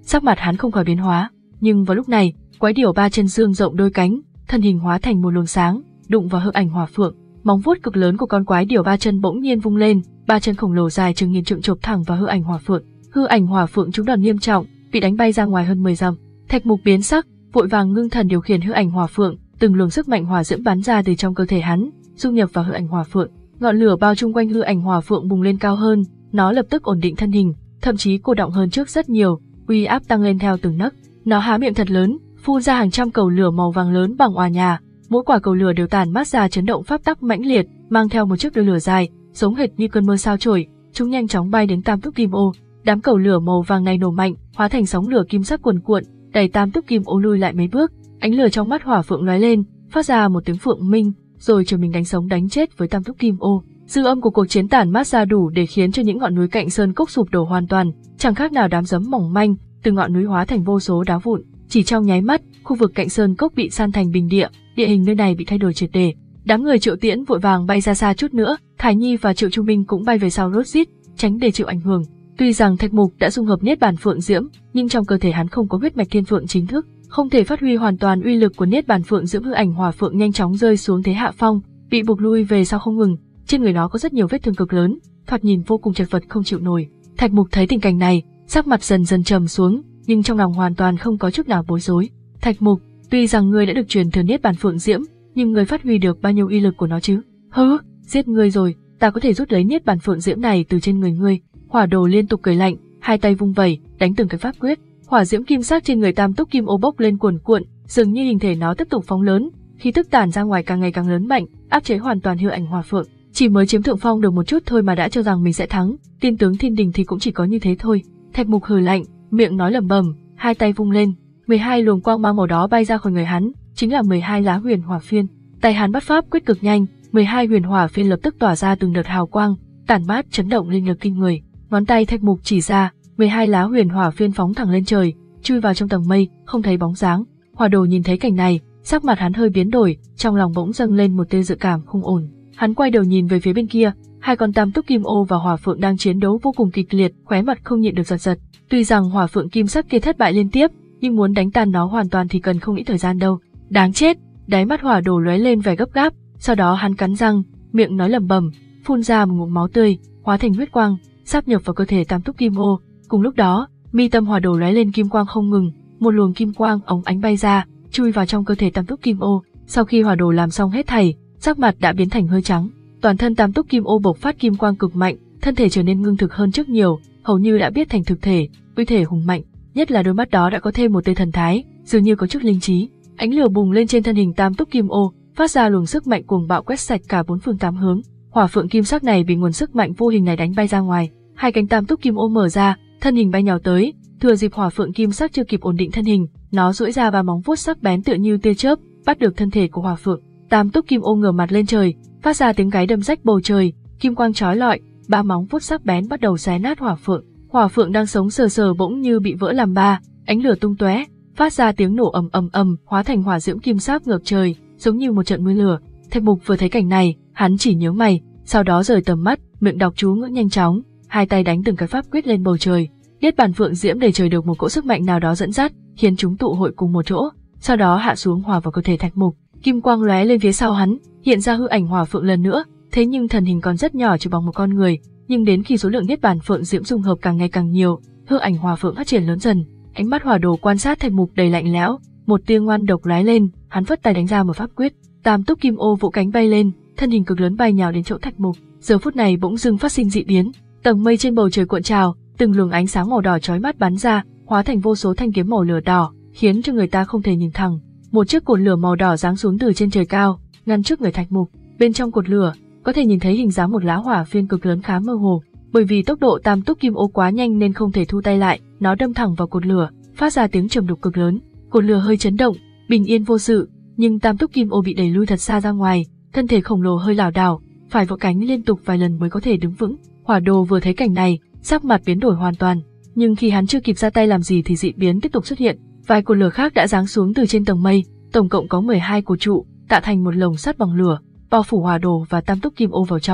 sắc mặt hắn không khỏi biến hóa. Nhưng vào lúc này, quái điểu ba chân dương rộng đôi cánh, thân hình hóa thành một luồng sáng, đụng vào hư ảnh hỏa phượng. Móng vuốt cực lớn của con quái điểu ba chân bỗng nhiên vung lên, ba chân khổng lồ dài chừng nghìn trượng chộp thẳng vào hư ảnh hỏa phượng. Hư ảnh hỏa phượng trúng đòn nghiêm trọng, bị đánh bay ra ngoài hơn mười dặm. Thạch Mục biến sắc, vội vàng ngưng thần điều khiển hư ảnh hỏa phượng, từng luồng sức mạnh hỏa diễm bắn ra từ trong cơ thể hắn, dung nhập vào hư ảnh hỏa phượng. Ngọn lửa bao chung quanh hư ảnh hỏa phượng bùng lên cao hơn, nó lập tức ổn định thân hình, thậm chí cô đọng hơn trước rất nhiều, uy áp tăng lên theo từng nấc. Nó há miệng thật lớn, phun ra hàng trăm cầu lửa màu vàng lớn bằng òa nhà, mỗi quả cầu lửa đều tản mát ra chấn động pháp tắc mãnh liệt, mang theo một chiếc đuôi lửa dài, giống hệt như cơn mưa sao chổi. Chúng nhanh chóng bay đến Tam Túc Kim Ô. Đám cầu lửa màu vàng này nổ mạnh, hóa thành sóng lửa kim sắc cuồn cuộn, đẩy Tam Túc Kim Ô lùi lại mấy bước. Ánh lửa trong mắt hỏa phượng lóe lên, phát ra một tiếng phượng minh, rồi trở mình đánh sống đánh chết với Tam Túc Kim Ô. Dư âm của cuộc chiến tản mát ra đủ để khiến cho những ngọn núi cạnh sơn cốc sụp đổ hoàn toàn, chẳng khác nào đám giấm mỏng manh, từ ngọn núi hóa thành vô số đá vụn. Chỉ trong nháy mắt, khu vực cạnh sơn cốc bị san thành bình địa, địa hình nơi này bị thay đổi triệt để. Đám người Triệu Tiễn vội vàng bay ra xa chút nữa, Thái Nhi và Triệu Trung Minh cũng bay về sau rốt rít, tránh để chịu ảnh hưởng. Tuy rằng Thạch Mục đã dung hợp Niết Bàn Phượng Diễm, nhưng trong cơ thể hắn không có huyết mạch thiên phượng chính thức, không thể phát huy hoàn toàn uy lực của Niết Bàn Phượng Diễm. Hư ảnh hỏa phượng nhanh chóng rơi xuống thế hạ phong, bị buộc lui về sau không ngừng, trên người nó có rất nhiều vết thương cực lớn, thoạt nhìn vô cùng chật vật không chịu nổi. Thạch Mục thấy tình cảnh này, sắc mặt dần dần trầm xuống, nhưng trong lòng hoàn toàn không có chút nào bối rối. Thạch Mục, tuy rằng ngươi đã được truyền thừa Niết Bàn Phượng Diễm, nhưng ngươi phát huy được bao nhiêu uy lực của nó chứ? Hứ, giết ngươi rồi, ta có thể rút lấy Niết Bàn Phượng Diễm này từ trên người ngươi. Hỏa Đồ liên tục cười lạnh, hai tay vung vẩy, đánh từng cái pháp quyết. Hỏa diễm kim sắc trên người Tam Túc Kim Ô bốc lên cuồn cuộn, dường như hình thể nó tiếp tục phóng lớn, khí tức tản ra ngoài càng ngày càng lớn mạnh, áp chế hoàn toàn hư ảnh hỏa phượng. Chỉ mới chiếm thượng phong được một chút thôi mà đã cho rằng mình sẽ thắng, tiên tướng thiên đình thì cũng chỉ có như thế thôi. Thạch Mục hừ lạnh, miệng nói lẩm bẩm, hai tay vung lên, mười hai luồng quang mang màu đó bay ra khỏi người hắn, chính là mười hai lá huyền hỏa phiên. Tay hắn bắt pháp quyết cực nhanh, mười hai huyền hỏa phiên lập tức tỏa ra từng đợt hào quang, tản mát chấn động linh lực kinh người. Ngón tay Thạch Mục chỉ ra, mười hai lá huyền hỏa phiên phóng thẳng lên trời, chui vào trong tầng mây, không thấy bóng dáng. Hỏa Đồ nhìn thấy cảnh này, sắc mặt hắn hơi biến đổi, trong lòng bỗng dâng lên một tia dự cảm không ổn. Hắn quay đầu nhìn về phía bên kia, hai con Tam Túc Kim Ô và Hỏa Phượng đang chiến đấu vô cùng kịch liệt, khóe mặt không nhịn được giật giật. Tuy rằng Hỏa Phượng kim sắc kia thất bại liên tiếp, nhưng muốn đánh tan nó hoàn toàn thì cần không ít thời gian đâu. Đáng chết! Đáy mắt Hỏa Đồ lóe lên vẻ gấp gáp, sau đó hắn cắn răng, miệng nói lẩm bẩm, phun ra một ngụm máu tươi, hóa thành huyết quang, sáp nhập vào cơ thể Tam Túc Kim Ô. Cùng lúc đó, mi tâm Hỏa Đồ lóe lên kim quang không ngừng, một luồng kim quang óng ánh bay ra, chui vào trong cơ thể Tam Túc Kim Ô. Sau khi Hỏa Đồ làm xong hết thảy, sắc mặt đã biến thành hơi trắng. Toàn thân Tam Túc Kim Ô bộc phát kim quang cực mạnh, thân thể trở nên ngưng thực hơn trước nhiều, hầu như đã biết thành thực thể, uy thể hùng mạnh, nhất là đôi mắt đó đã có thêm một tia thần thái, dường như có chút linh trí. Ánh lửa bùng lên trên thân hình Tam Túc Kim Ô, phát ra luồng sức mạnh cuồng bạo quét sạch cả bốn phương tám hướng. Hỏa Phượng kim sắc này bị nguồn sức mạnh vô hình này đánh bay ra ngoài, hai cánh Tam Túc Kim Ô mở ra, thân hình bay nhào tới, thừa dịp Hỏa Phượng kim sắc chưa kịp ổn định thân hình, nó duỗi ra ba móng vuốt sắc bén tựa như tia chớp, bắt được thân thể của Hỏa Phượng. Tam Túc Kim Ô ngửa mặt lên trời, phát ra tiếng gáy đâm rách bầu trời, kim quang chói lọi, ba móng vuốt sắc bén bắt đầu xé nát Hỏa Phượng. Hỏa Phượng đang sống sờ sờ bỗng như bị vỡ làm ba, ánh lửa tung tóe, phát ra tiếng nổ ầm ầm ầm, hóa thành hỏa diễm kim sắc ngược trời, giống như một trận mưa lửa. Thạch Mục vừa thấy cảnh này, hắn chỉ nhíu mày, sau đó rời tầm mắt, miệng đọc chú ngữ nhanh chóng, hai tay đánh từng cái pháp quyết lên bầu trời. Niết Bàn Phượng Diễm đầy trời được một cỗ sức mạnh nào đó dẫn dắt, khiến chúng tụ hội cùng một chỗ, sau đó hạ xuống hòa vào cơ thể Thạch Mục. Kim quang lóe lên phía sau hắn, hiện ra hư ảnh Hỏa Phượng lần nữa, thế nhưng thần hình còn rất nhỏ chỉ bằng một con người, nhưng đến khi số lượng Niết Bàn Phượng Diễm dung hợp càng ngày càng nhiều, hư ảnh Hỏa Phượng phát triển lớn dần. Ánh mắt Hỏa Đồ quan sát Thạch Mục đầy lạnh lẽo, một tia ngoan độc lóe lên, hắn phất tay đánh ra một pháp quyết, Tam Túc Kim Ô vỗ cánh bay lên, thân hình cực lớn bay nhào đến chỗ Thạch Mục. Giờ phút này bỗng dưng phát sinh dị biến, tầng mây trên bầu trời cuộn trào, từng luồng ánh sáng màu đỏ chói mắt bắn ra, hóa thành vô số thanh kiếm màu lửa đỏ, khiến cho người ta không thể nhìn thẳng. Một chiếc cột lửa màu đỏ giáng xuống từ trên trời cao, ngăn trước người Thạch Mục. Bên trong cột lửa, có thể nhìn thấy hình dáng một lá hỏa phiên cực lớn khá mơ hồ. Bởi vì tốc độ Tam Túc Kim Ô quá nhanh nên không thể thu tay lại, nó đâm thẳng vào cột lửa, phát ra tiếng trầm đục cực lớn. Cột lửa hơi chấn động, bình yên vô sự, nhưng Tam Túc Kim Ô bị đẩy lui thật xa ra ngoài, thân thể khổng lồ hơi lảo đảo, phải vỗ cánh liên tục vài lần mới có thể đứng vững. Hỏa Đồ vừa thấy cảnh này, sắc mặt biến đổi hoàn toàn, nhưng khi hắn chưa kịp ra tay làm gì thì dị biến tiếp tục xuất hiện. Vài cột lửa khác đã giáng xuống từ trên tầng mây, tổng cộng có mười hai cột trụ, tạo thành một lồng sắt bằng lửa, bao phủ Hỏa Đồ và Tam Túc Kim Ô vào trong.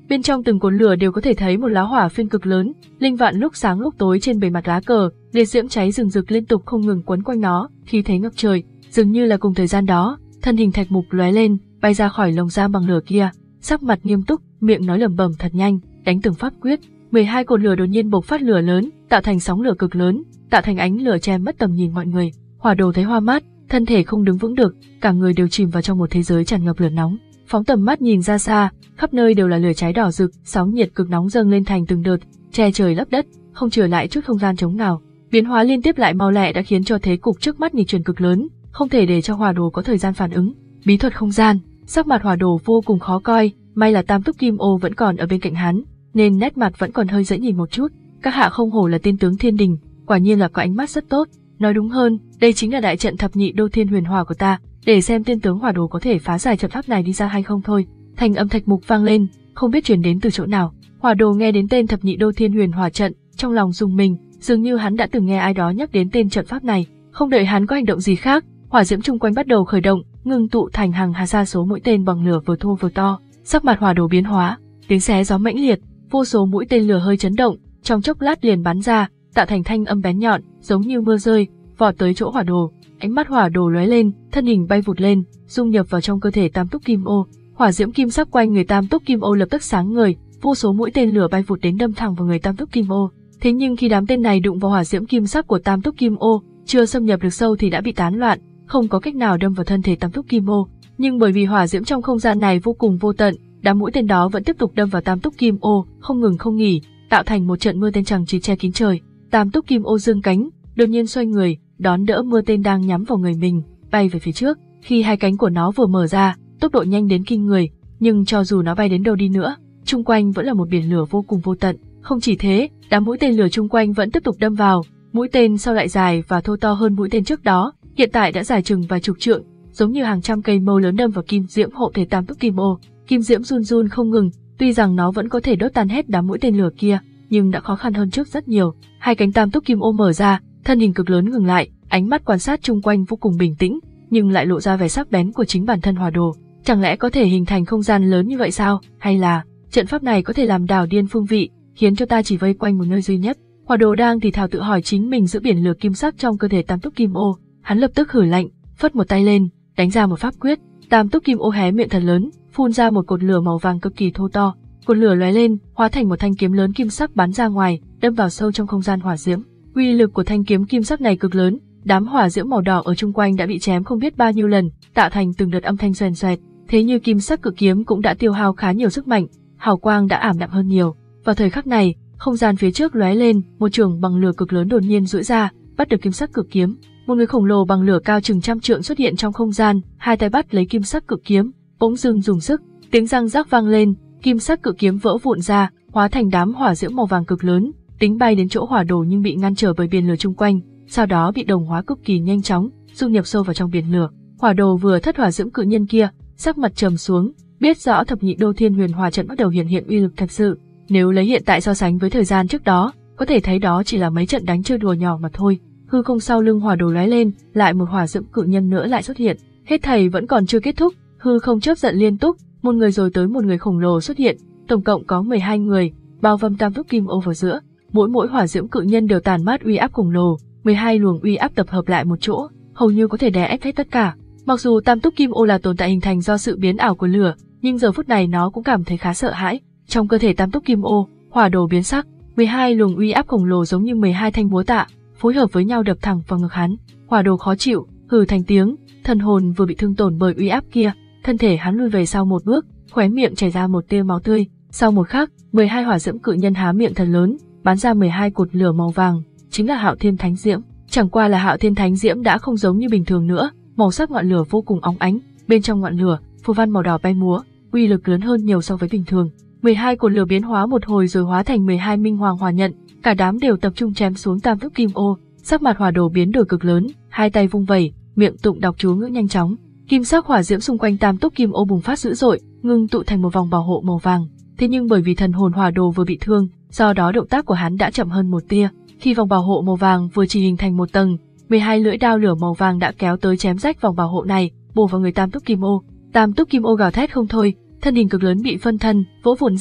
Bên trong từng cột lửa đều có thể thấy một lá hỏa phiên cực lớn, linh vạn lúc sáng lúc tối trên bề mặt lá cờ, liệt diễm cháy rừng rực liên tục không ngừng quấn quanh nó, khí thế ngập trời. Dường như là cùng thời gian đó, thân hình Thạch Mục lóe lên, bay ra khỏi lồng giam bằng lửa kia, sắc mặt nghiêm túc, miệng nói lẩm bẩm thật nhanh, đánh từng pháp quyết. mười hai cột lửa đột nhiên bộc phát lửa lớn, tạo thành sóng lửa cực lớn, tạo thành ánh lửa che mất tầm nhìn mọi người. Hỏa Đồ thấy hoa mắt, thân thể không đứng vững được, cả người đều chìm vào trong một thế giới tràn ngập lửa nóng. Phóng tầm mắt nhìn ra xa, khắp nơi đều là lửa cháy đỏ rực, sóng nhiệt cực nóng dâng lên thành từng đợt, che trời lấp đất, không trở lại chút không gian trống nào. Biến hóa liên tiếp lại mau lẹ đã khiến cho thế cục trước mắt nghịch chuyển cực lớn, không thể để cho Hỏa Đồ có thời gian phản ứng. Bí thuật không gian, sắc mặt Hỏa Đồ vô cùng khó coi, may là Tam Túc Kim Ô vẫn còn ở bên cạnh hắn, nên nét mặt vẫn còn hơi dễ nhìn một chút. Các hạ không hổ là tiên tướng thiên đình, quả nhiên là có ánh mắt rất tốt. Nói đúng hơn, đây chính là đại trận thập nhị đô thiên huyền hỏa của ta, để xem tiên tướng Hỏa Đồ có thể phá giải trận pháp này đi ra hay không thôi. Thanh âm Thạch Mục vang lên, không biết truyền đến từ chỗ nào. Hỏa Đồ nghe đến tên thập nhị đô thiên huyền hỏa trận, trong lòng rùng mình, dường như hắn đã từng nghe ai đó nhắc đến tên trận pháp này. Không đợi hắn có hành động gì khác, hỏa diễm chung quanh bắt đầu khởi động, ngưng tụ thành hàng hà sa số mũi tên bằng lửa vừa thô vừa to. Sắc mặt Hỏa Đồ biến hóa, tiếng xé gió mãnh liệt, vô số mũi tên lửa hơi chấn động, trong chốc lát liền bắn ra, tạo thành thanh âm bén nhọn, giống như mưa rơi, vọt tới chỗ Hỏa Đồ. Ánh mắt Hỏa Đồ lóe lên, thân hình bay vụt lên, dung nhập vào trong cơ thể Tam Túc Kim Ô. Hỏa diễm kim sắc quanh người Tam Túc Kim Ô lập tức sáng ngời, vô số mũi tên lửa bay vụt đến đâm thẳng vào người Tam Túc Kim Ô. Thế nhưng khi đám tên này đụng vào hỏa diễm kim sắc của Tam Túc Kim Ô, chưa xâm nhập được sâu thì đã bị tán loạn, không có cách nào đâm vào thân thể Tam Túc Kim Ô. Nhưng bởi vì hỏa diễm trong không gian này vô cùng vô tận, đám mũi tên đó vẫn tiếp tục đâm vào Tam Túc Kim Ô, không ngừng không nghỉ, tạo thành một trận mưa tên chằng chịt che kín trời. Tam Túc Kim Ô dương cánh, đột nhiên xoay người, đón đỡ mưa tên đang nhắm vào người mình, bay về phía trước. Khi hai cánh của nó vừa mở ra, tốc độ nhanh đến kinh người, nhưng cho dù nó bay đến đâu đi nữa, chung quanh vẫn là một biển lửa vô cùng vô tận. Không chỉ thế, đám mũi tên lửa chung quanh vẫn tiếp tục đâm vào, mũi tên sau lại dài và thô to hơn mũi tên trước đó, hiện tại đã dài chừng vài chục trượng, giống như hàng trăm cây mâu lớn đâm vào kim diễm hộ thể Tam Túc Kim Ô. Kim diễm run run không ngừng, tuy rằng nó vẫn có thể đốt tan hết đám mũi tên lửa kia, nhưng đã khó khăn hơn trước rất nhiều. Hai cánh Tam Túc Kim Ô mở ra, thân hình cực lớn ngừng lại, ánh mắt quan sát chung quanh vô cùng bình tĩnh, nhưng lại lộ ra vẻ sắc bén của chính bản thân Hỏa Đồ. Chẳng lẽ có thể hình thành không gian lớn như vậy sao? Hay là trận pháp này có thể làm đảo điên phương vị, khiến cho ta chỉ vây quanh một nơi duy nhất? Hỏa Đồ đang thì thào tự hỏi chính mình giữa biển lửa kim sắc trong cơ thể Tam Túc Kim Ô. Hắn lập tức hử lạnh, phất một tay lên, đánh ra một pháp quyết. Tam Túc Kim Ô hé miệng thật lớn, phun ra một cột lửa màu vàng cực kỳ thô to. Cột lửa lóe lên, hóa thành một thanh kiếm lớn kim sắc bắn ra ngoài, đâm vào sâu trong không gian hỏa diễm. Uy lực của thanh kiếm kim sắc này cực lớn, đám hỏa diễm màu đỏ ở chung quanh đã bị chém không biết bao nhiêu lần, tạo thành từng đợt âm thanh xoèn xoẹt. Thế như kim sắc cự kiếm cũng đã tiêu hao khá nhiều sức mạnh, hào quang đã ảm đạm hơn nhiều. Vào thời khắc này, không gian phía trước lóe lên, một trường bằng lửa cực lớn đột nhiên duỗi ra, bắt được kim sắc cự kiếm. Một người khổng lồ bằng lửa cao chừng trăm trượng xuất hiện trong không gian, hai tay bắt lấy kim sắc cự kiếm, bỗng dưng dùng sức, tiếng răng rắc vang lên, kim sắc cự kiếm vỡ vụn ra, hóa thành đám hỏa diễm màu vàng cực lớn, tính bay đến chỗ Hỏa Đồ nhưng bị ngăn trở bởi biển lửa chung quanh, sau đó bị đồng hóa cực kỳ nhanh chóng, dung nhập sâu vào trong biển lửa. Hỏa Đồ vừa thất hỏa diễm cự nhân kia, sắc mặt trầm xuống, biết rõ thập nhị đô thiên huyền hỏa trận bắt đầu hiện hiện uy lực thật sự. Nếu lấy hiện tại so sánh với thời gian trước đó, có thể thấy đó chỉ là mấy trận đánh chơi đùa nhỏ mà thôi. Hư không sau lưng Hỏa Đồ lóe lên, lại một hỏa diễm cự nhân nữa lại xuất hiện. Hết thảy vẫn còn chưa kết thúc, hư không chớp giận liên tục, một người rồi tới một người khổng lồ xuất hiện, tổng cộng có mười hai người, bao vây Tam Túc Kim Ô vào giữa. Mỗi mỗi hỏa diễm cự nhân đều tàn mát uy áp khổng lồ, mười hai luồng uy áp tập hợp lại một chỗ, hầu như có thể đè ép hết tất cả. Mặc dù Tam Túc Kim Ô là tồn tại hình thành do sự biến ảo của lửa, nhưng giờ phút này nó cũng cảm thấy khá sợ hãi. Trong cơ thể Tam Túc Kim Ô, Hỏa Đồ biến sắc, mười hai luồng uy áp khổng lồ giống như mười hai thanh búa tạ, phối hợp với nhau đập thẳng vào ngực hắn. Hỏa Đồ khó chịu, hừ thành tiếng, thần hồn vừa bị thương tổn bởi uy áp kia, thân thể hắn lùi về sau một bước, khóe miệng chảy ra một tia máu tươi. Sau một khắc, mười hai hỏa diễm cự nhân há miệng thật lớn, bắn ra mười hai cột lửa màu vàng, chính là Hạo Thiên Thánh Diễm. Chẳng qua là Hạo Thiên Thánh Diễm đã không giống như bình thường nữa, màu sắc ngọn lửa vô cùng óng ánh, bên trong ngọn lửa, phù văn màu đỏ bay múa, uy lực lớn hơn nhiều so với bình thường. mười hai cột lửa biến hóa một hồi rồi hóa thành mười hai minh hoàng hỏa nhận, cả đám đều tập trung chém xuống Tam Túc Kim Ô. Sắc mặt Hỏa Đồ biến đổi cực lớn, hai tay vung vẩy, miệng tụng đọc chú ngữ nhanh chóng. Kim sắc hỏa diễm xung quanh Tam Túc Kim Ô bùng phát dữ dội, ngưng tụ thành một vòng bảo hộ màu vàng. Thế nhưng bởi vì thần hồn Hỏa Đồ vừa bị thương, do đó động tác của hắn đã chậm hơn một tia. Khi vòng bảo hộ màu vàng vừa chỉ hình thành một tầng, mười hai lưỡi đao lửa màu vàng đã kéo tới chém rách vòng bảo hộ này, bổ vào người Tam Túc Kim Ô. Tam Túc Kim Ô gào thét không thôi, thân hình cực lớn bị phân thân, vỡ vụn ra,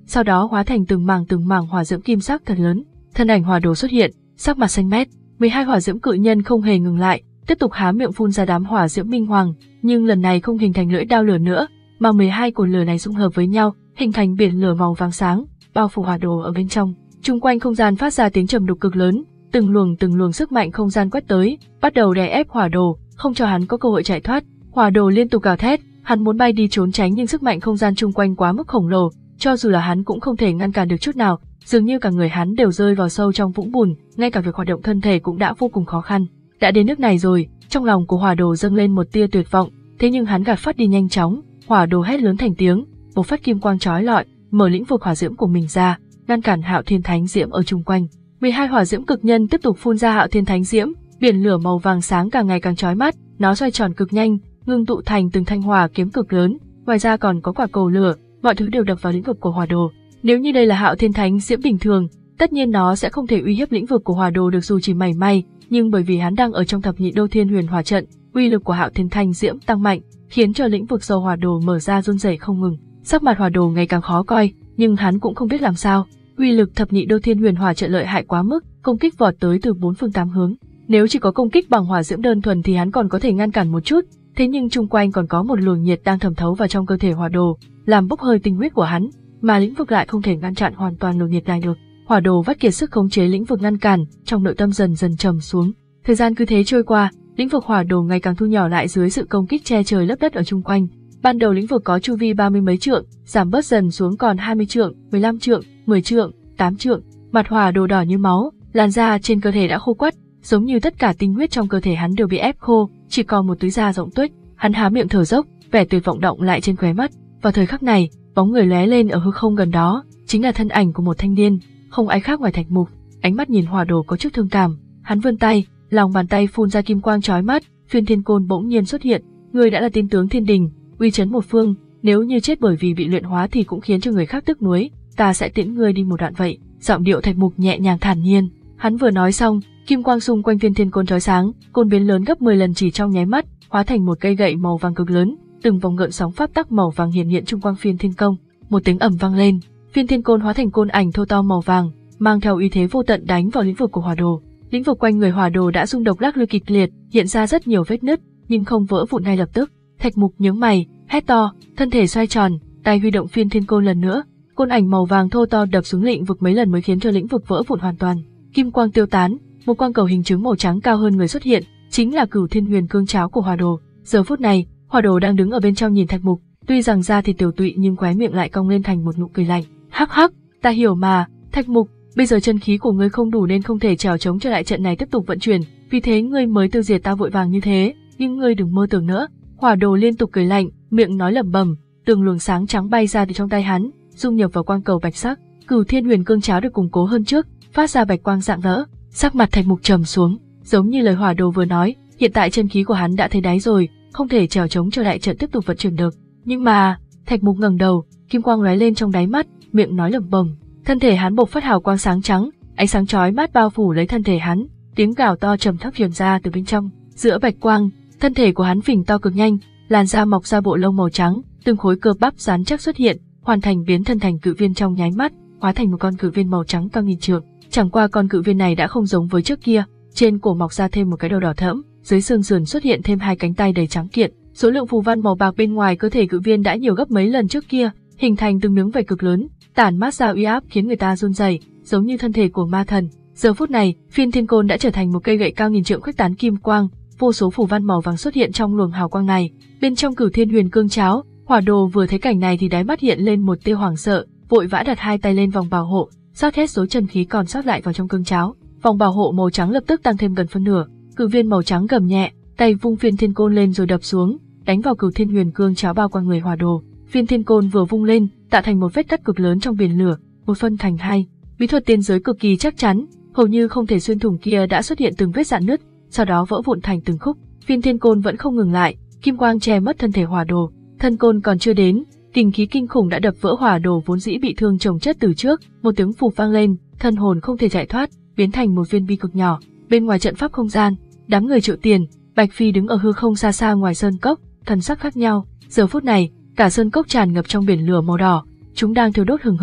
sau đó hóa thành từng mảng từng mảng hỏa diễm kim sắc thật lớn. Thân ảnh hỏa đồ xuất hiện, sắc mặt xanh mét. mười hai hỏa diễm cự nhân không hề ngừng lại, tiếp tục há miệng phun ra đám hỏa diễm minh hoàng, nhưng lần này không hình thành lưỡi đao lửa nữa, mà mười hai cột lửa này xung hợp với nhau, hình thành biển lửa màu vàng sáng, bao phủ hỏa đồ ở bên trong. Chung quanh không gian phát ra tiếng trầm đục cực lớn, từng luồng từng luồng sức mạnh không gian quét tới, bắt đầu đè ép hỏa đồ, không cho hắn có cơ hội chạy thoát. Hỏa đồ liên tục gào thét, hắn muốn bay đi trốn tránh nhưng sức mạnh không gian chung quanh quá mức khổng lồ, cho dù là hắn cũng không thể ngăn cản được chút nào, dường như cả người hắn đều rơi vào sâu trong vũng bùn, ngay cả việc hoạt động thân thể cũng đã vô cùng khó khăn. Đã đến nước này rồi, trong lòng của hỏa đồ dâng lên một tia tuyệt vọng, thế nhưng hắn gạt phát đi nhanh chóng, hỏa đồ hét lớn thành tiếng, bộc phát kim quang chói lọi, mở lĩnh vực hỏa diễm của mình ra, ngăn cản Hạo Thiên Thánh Diễm ở chung quanh. mười hai hỏa diễm cực nhân tiếp tục phun ra Hạo Thiên Thánh Diễm, biển lửa màu vàng sáng càng ngày càng chói mắt, nó xoay tròn cực nhanh, ngưng tụ thành từng thanh hỏa kiếm cực lớn, ngoài ra còn có quả cầu lửa, mọi thứ đều đập vào lĩnh vực của hỏa đồ. Nếu như đây là Hạo Thiên Thánh Diễm bình thường, tất nhiên nó sẽ không thể uy hiếp lĩnh vực của hỏa đồ được dù chỉ mảy may, nhưng bởi vì hắn đang ở trong thập nhị đô thiên huyền hỏa trận, uy lực của Hạo Thiên Thánh Diễm tăng mạnh, khiến cho lĩnh vực sâu hỏa đồ mở ra run rẩy không ngừng. Sắc mặt hỏa đồ ngày càng khó coi, nhưng hắn cũng không biết làm sao. Uy lực thập nhị đô thiên huyền hỏa trận lợi hại quá mức, công kích vọt tới từ bốn phương tám hướng. Nếu chỉ có công kích bằng hỏa diễm đơn thuần thì hắn còn có thể ngăn cản một chút, thế nhưng chung quanh còn có một luồng nhiệt đang thẩm thấu vào trong cơ thể hỏa đồ, làm bốc hơi tinh huyết của hắn, mà lĩnh vực lại không thể ngăn chặn hoàn toàn luồng nhiệt này được. Hỏa đồ vắt kiệt sức khống chế lĩnh vực ngăn cản, trong nội tâm dần dần trầm xuống. Thời gian cứ thế trôi qua, lĩnh vực hỏa đồ ngày càng thu nhỏ lại dưới sự công kích che trời lấp đất ở chung quanh. Ban đầu lĩnh vực có chu vi ba mươi mấy trượng, giảm bớt dần xuống còn hai mươi trượng, mười lăm trượng, mười trượng, tám trượng. Mặt hỏa đồ đỏ như máu, làn da trên cơ thể đã khô quắt, giống như tất cả tinh huyết trong cơ thể hắn đều bị ép khô, chỉ còn một túi da rộng tuếch. Hắn há miệng thở dốc, vẻ tuyệt vọng động lại trên khóe mắt. Vào thời khắc này, bóng người lóe lên ở hư không gần đó, chính là thân ảnh của một thanh niên, không ai khác ngoài Thạch Mục. Ánh mắt nhìn hỏa đồ có chút thương cảm, hắn vươn tay, lòng bàn tay phun ra kim quang chói mắt, phiên thiên côn bỗng nhiên xuất hiện. Người đã là tiên tướng thiên đình, uy chấn một phương, nếu như chết bởi vì bị luyện hóa thì cũng khiến cho người khác tức nuối, ta sẽ tiễn ngươi đi một đoạn vậy. Giọng điệu Thạch Mục nhẹ nhàng thản nhiên. Hắn vừa nói xong, kim quang xung quanh phiên thiên côn chói sáng, côn biến lớn gấp mười lần chỉ trong nháy mắt, hóa thành một cây gậy màu vàng cực lớn, từng vòng gợn sóng pháp tắc màu vàng hiện hiện chung quanh phiên thiên công. Một tiếng ầm vang lên, phiên thiên côn hóa thành côn ảnh thô to màu vàng, mang theo uy thế vô tận đánh vào lĩnh vực của hỏa đồ. Lĩnh vực quanh người hỏa đồ đã rung động lắc lư kịch liệt, hiện ra rất nhiều vết nứt, nhưng không vỡ vụn ngay lập tức. Thạch Mục nhướng mày, hét to, thân thể xoay tròn, tay huy động phiên thiên côn lần nữa, côn ảnh màu vàng thô to đập xuống lĩnh vực mấy lần mới khiến cho lĩnh vực vỡ vụn hoàn toàn. Kim quang tiêu tán, một quang cầu hình trứng màu trắng cao hơn người xuất hiện, chính là Cửu Thiên Huyền Cương Cháo của hỏa đồ. Giờ phút này, hỏa đồ đang đứng ở bên trong nhìn Thạch Mục, tuy rằng da thịt tiểu tụy nhưng khóe miệng lại cong lên thành một nụ cười lạnh. Hắc hắc, ta hiểu mà, Thạch Mục, bây giờ chân khí của ngươi không đủ nên không thể trèo chống cho đại trận này tiếp tục vận chuyển, vì thế ngươi mới tiêu diệt ta vội vàng như thế, nhưng ngươi đừng mơ tưởng nữa. Hỏa đồ liên tục cười lạnh, miệng nói lẩm bẩm, từng luồng sáng trắng bay ra từ trong tay hắn, dung nhập vào quang cầu bạch sắc. Cửu Thiên Huyền Cương Cháo được củng cố hơn trước, phát ra bạch quang rạng rỡ. Sắc mặt Thạch Mục trầm xuống, giống như lời hỏa đồ vừa nói, hiện tại chân khí của hắn đã thấy đáy rồi, không thể trèo chống cho đại trận tiếp tục vận chuyển được. Nhưng mà, Thạch Mục ngẩng đầu, kim quang lóe lên trong đáy mắt, miệng nói lẩm bẩm, thân thể hắn bộc phát hào quang sáng trắng, ánh sáng chói mắt bao phủ lấy thân thể hắn, tiếng gào to trầm thấp truyền ra từ bên trong. Giữa bạch quang, thân thể của hắn phình to cực nhanh, làn da mọc ra bộ lông màu trắng, từng khối cơ bắp rắn chắc xuất hiện, hoàn thành biến thân thành cự viên trong nháy mắt, hóa thành một con cự viên màu trắng cao nghìn trượng. Chẳng qua con cự viên này đã không giống với trước kia, trên cổ mọc ra thêm một cái đầu đỏ thẫm, dưới xương sườn xuất hiện thêm hai cánh tay đầy trắng kiện, số lượng phù văn màu bạc bên ngoài cơ thể cự viên đã nhiều gấp mấy lần trước kia, hình thành từng miếng vảy cực lớn, tản mát ra uy áp khiến người ta run rẩy, giống như thân thể của ma thần. Giờ phút này, phiên thiên côn đã trở thành một cây gậy cao nghìn trượng khuếch tán kim quang, vô số phù văn màu vàng xuất hiện trong luồng hào quang này. Bên trong Cửu Thiên Huyền Cương Cháo, hỏa đồ vừa thấy cảnh này thì đáy mắt hiện lên một tia hoảng sợ, vội vã đặt hai tay lên vòng bảo hộ, rót hết số chân khí còn sót lại vào trong cương cháo. Vòng bảo hộ màu trắng lập tức tăng thêm gần phân nửa. Cự viên màu trắng gầm nhẹ, tay vung phiên thiên côn lên rồi đập xuống, đánh vào Cửu Thiên Huyền Cương Cháo bao quanh người hỏa đồ. Phiên thiên côn vừa vung lên, tạo thành một vết cắt cực lớn trong biển lửa, một phân thành hai. Bí thuật tiên giới cực kỳ chắc chắn, hầu như không thể xuyên thủng kia đã xuất hiện từng vết rạn nứt, sau đó vỡ vụn thành từng khúc. Phiên thiên côn vẫn không ngừng lại, kim quang che mất thân thể hỏa đồ. Thân côn còn chưa đến, kình khí kinh khủng đã đập vỡ hỏa đồ vốn dĩ bị thương chồng chất từ trước, một tiếng phù vang lên, thân hồn không thể chạy thoát, biến thành một viên bi cực nhỏ. Bên ngoài trận pháp không gian, đám người Triệu Tiền, Bạch Phi đứng ở hư không xa xa ngoài sơn cốc, thần sắc khác nhau. Giờ phút này, cả sơn cốc tràn ngập trong biển lửa màu đỏ, chúng đang thiêu đốt hừng hực.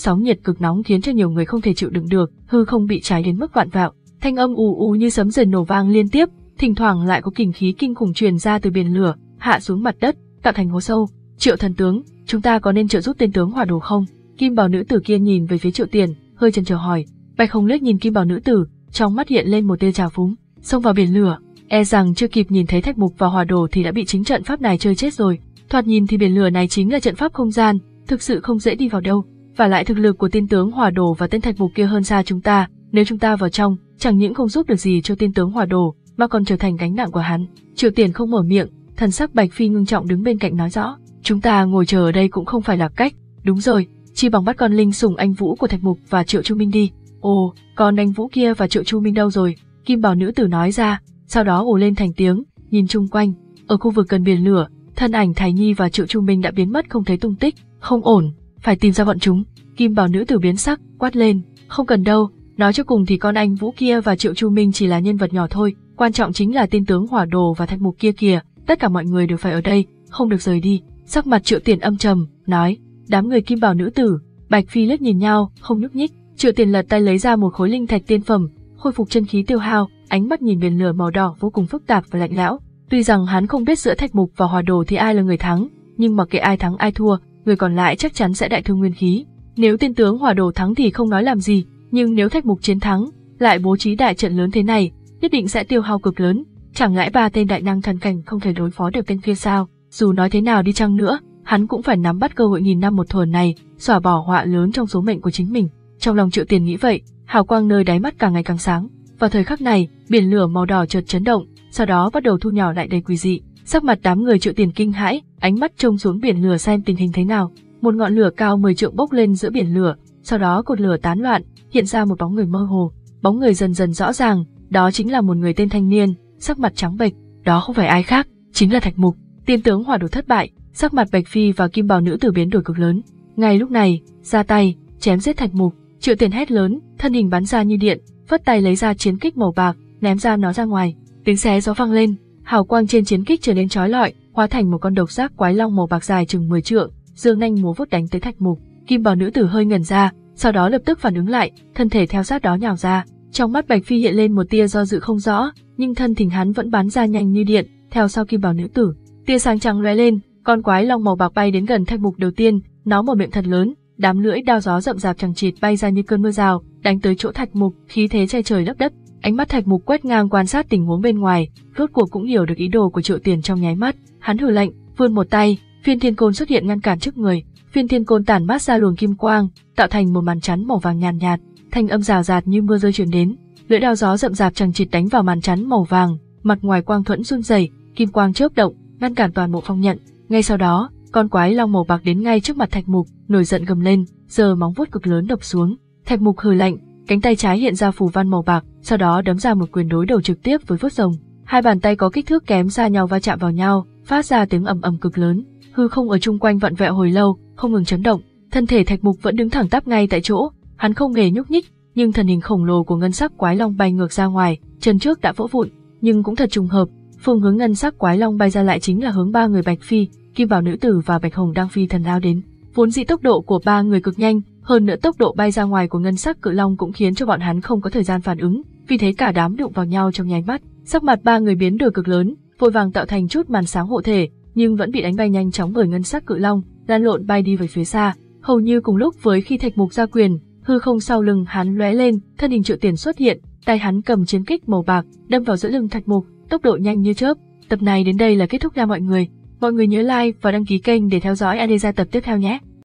sóng nhiệt cực nóng khiến cho nhiều người không thể chịu đựng được, hư không bị cháy đến mức vạn vẹo. Thanh âm ù ù như sấm rền nổ vang liên tiếp, thỉnh thoảng lại có kình khí kinh khủng truyền ra từ biển lửa, hạ xuống mặt đất, tạo thành hố sâu. Triệu thần tướng, chúng ta có nên trợ giúp tên tướng hỏa đồ không? Kim bào nữ tử kia nhìn về phía Triệu Tiền, hơi chần chờ hỏi. Bạch Hồng liếc nhìn kim bào nữ tử, trong mắt hiện lên một tia trào phúng. Xông vào biển lửa, e rằng chưa kịp nhìn thấy thạch mục và hỏa đồ thì đã bị chính trận pháp này chơi chết rồi. Thoạt nhìn thì biển lửa này chính là trận pháp không gian, thực sự không dễ đi vào đâu. Và lại thực lực của tiên tướng hỏa đồ và tên thạch mục kia hơn xa chúng ta, nếu chúng ta vào trong, chẳng những không giúp được gì cho tiên tướng hỏa đồ, mà còn trở thành gánh nặng của hắn. Triệu Tiền không mở miệng, thần sắc Bạch Phi ngưng trọng đứng bên cạnh nói rõ. Chúng ta ngồi chờ ở đây cũng không phải là cách. Đúng rồi, chi bằng bắt con linh sủng anh Vũ của Thạch Mục và Triệu Chu Minh đi. Ồ, con anh Vũ kia và Triệu Chu Minh đâu rồi? Kim bào nữ tử nói ra, sau đó ồ lên thành tiếng, nhìn chung quanh. Ở khu vực gần biển lửa, thân ảnh Thái Nhi và Triệu Chu Minh đã biến mất không thấy tung tích. Không ổn, phải tìm ra bọn chúng. Kim bào nữ tử biến sắc, quát lên. Không cần đâu, nói cho cùng thì con anh Vũ kia và Triệu Chu Minh chỉ là nhân vật nhỏ thôi. Quan trọng chính là tiên tướng hỏa đồ và Thạch Mục kia kìa. Tất cả mọi người đều phải ở đây, không được rời đi. Sắc mặt Triệu Tiền âm trầm, nói. Đám người kim bào nữ tử, Bạch Phi liếc nhìn nhau, không nhúc nhích. Triệu Tiền lật tay lấy ra một khối linh thạch tiên phẩm, khôi phục chân khí tiêu hao, ánh mắt nhìn biển lửa màu đỏ vô cùng phức tạp và lạnh lẽo. Tuy rằng hắn không biết giữa Thạch Mục và hỏa đồ thì ai là người thắng, nhưng mặc kệ ai thắng ai thua, người còn lại chắc chắn sẽ đại thương nguyên khí. Nếu tiên tướng hỏa đồ thắng thì không nói làm gì, nhưng nếu Thạch Mục chiến thắng, lại bố trí đại trận lớn thế này, nhất định sẽ tiêu hao cực lớn. Chẳng lẽ ba tên đại năng thần cảnh không thể đối phó được tên kia sao? Dù nói thế nào đi chăng nữa, hắn cũng phải nắm bắt cơ hội nghìn năm một thuở này, xóa bỏ họa lớn trong số mệnh của chính mình. Trong lòng Triệu Tiền nghĩ vậy, hào quang nơi đáy mắt càng ngày càng sáng. Vào thời khắc này, biển lửa màu đỏ chợt chấn động, sau đó bắt đầu thu nhỏ lại đầy quỷ dị. Sắc mặt đám người Triệu Tiền kinh hãi, ánh mắt trông xuống biển lửa xem tình hình thế nào. Một ngọn lửa cao mười trượng bốc lên giữa biển lửa, sau đó cột lửa tán loạn, hiện ra một bóng người mơ hồ. Bóng người dần dần rõ ràng, đó chính là một người tên thanh niên, sắc mặt trắng bệch, đó không phải ai khác, chính là Thạch Mục. Tiên tướng hỏa đồ thất bại, sắc mặt Bạch Phi và kim bào nữ tử biến đổi cực lớn. Ngay lúc này, ra tay, chém giết Thạch Mục. Triệu Tiền hét lớn, thân hình bắn ra như điện, phất tay lấy ra chiến kích màu bạc, ném ra nó ra ngoài. Tiếng xé gió vang lên, hào quang trên chiến kích trở nên chói lọi, hóa thành một con độc giác quái long màu bạc dài chừng mười trượng, giương nanh múa vuốt đánh tới Thạch Mục. Kim bào nữ tử hơi ngẩn ra, sau đó lập tức phản ứng lại, thân thể theo sát đó nhào ra. Trong mắt Bạch Phi hiện lên một tia do dự không rõ, nhưng thân hình hắn vẫn bắn ra nhanh như điện, theo sau kim bào nữ tử. Tia sáng trắng lóe lên, con quái long màu bạc bay đến gần Thạch Mục đầu tiên, nó mở miệng thật lớn, đám lưỡi đao gió rậm rạp chằng chịt bay ra như cơn mưa rào, đánh tới chỗ Thạch Mục, khí thế che trời lấp đất. Ánh mắt Thạch Mục quét ngang quan sát tình huống bên ngoài, rốt cuộc cũng hiểu được ý đồ của Triệu Tiền trong nháy mắt. Hắn hừ lạnh, vươn một tay, phiên thiên côn xuất hiện ngăn cản trước người. Phiên thiên côn tản mát ra luồng kim quang, tạo thành một màn chắn màu vàng nhàn nhạt, thanh âm rào rạt như mưa rơi truyền đến. Lưỡi đao gió rậm rạp chằng chịt đánh vào màn chắn màu vàng, mặt ngoài quang thuẫn run rẩy, kim quang chớp động, ngăn cản toàn bộ phong nhận. Ngay sau đó, con quái long màu bạc đến ngay trước mặt Thạch Mục, nổi giận gầm lên, giơ móng vuốt cực lớn đập xuống. Thạch Mục hừ lạnh, cánh tay trái hiện ra phù văn màu bạc, sau đó đấm ra một quyền đối đầu trực tiếp với vuốt rồng. Hai bàn tay có kích thước kém xa nhau va chạm vào nhau, phát ra tiếng ầm ầm cực lớn. Hư không ở chung quanh vặn vẹo hồi lâu, không ngừng chấn động. Thân thể Thạch Mục vẫn đứng thẳng tắp ngay tại chỗ, hắn không hề nhúc nhích, nhưng thân hình khổng lồ của ngân sắc quái long bay ngược ra ngoài, chân trước đã vỡ vụn. Nhưng cũng thật trùng hợp, phương hướng ngân sắc quái long bay ra lại chính là hướng ba người Bạch Phi, kim bào nữ tử và Bạch Hồng đang phi thần lao đến. Vốn dĩ tốc độ của ba người cực nhanh, hơn nữa tốc độ bay ra ngoài của ngân sắc cự long cũng khiến cho bọn hắn không có thời gian phản ứng, vì thế cả đám đụng vào nhau trong nháy mắt. Sắc mặt ba người biến đổi cực lớn, vội vàng tạo thành chút màn sáng hộ thể, nhưng vẫn bị đánh bay nhanh chóng bởi ngân sắc cự long, lăn lộn bay đi về phía xa. Hầu như cùng lúc với khi Thạch Mục ra quyền, hư không sau lưng hắn lóe lên, thân hình Triệu Tiền xuất hiện, tay hắn cầm chiến kích màu bạc, đâm vào giữa lưng Thạch Mục, tốc độ nhanh như chớp. Tập này đến đây là kết thúc nha mọi người. Mọi người nhớ like và đăng ký kênh để theo dõi a đê gia tập tiếp theo nhé.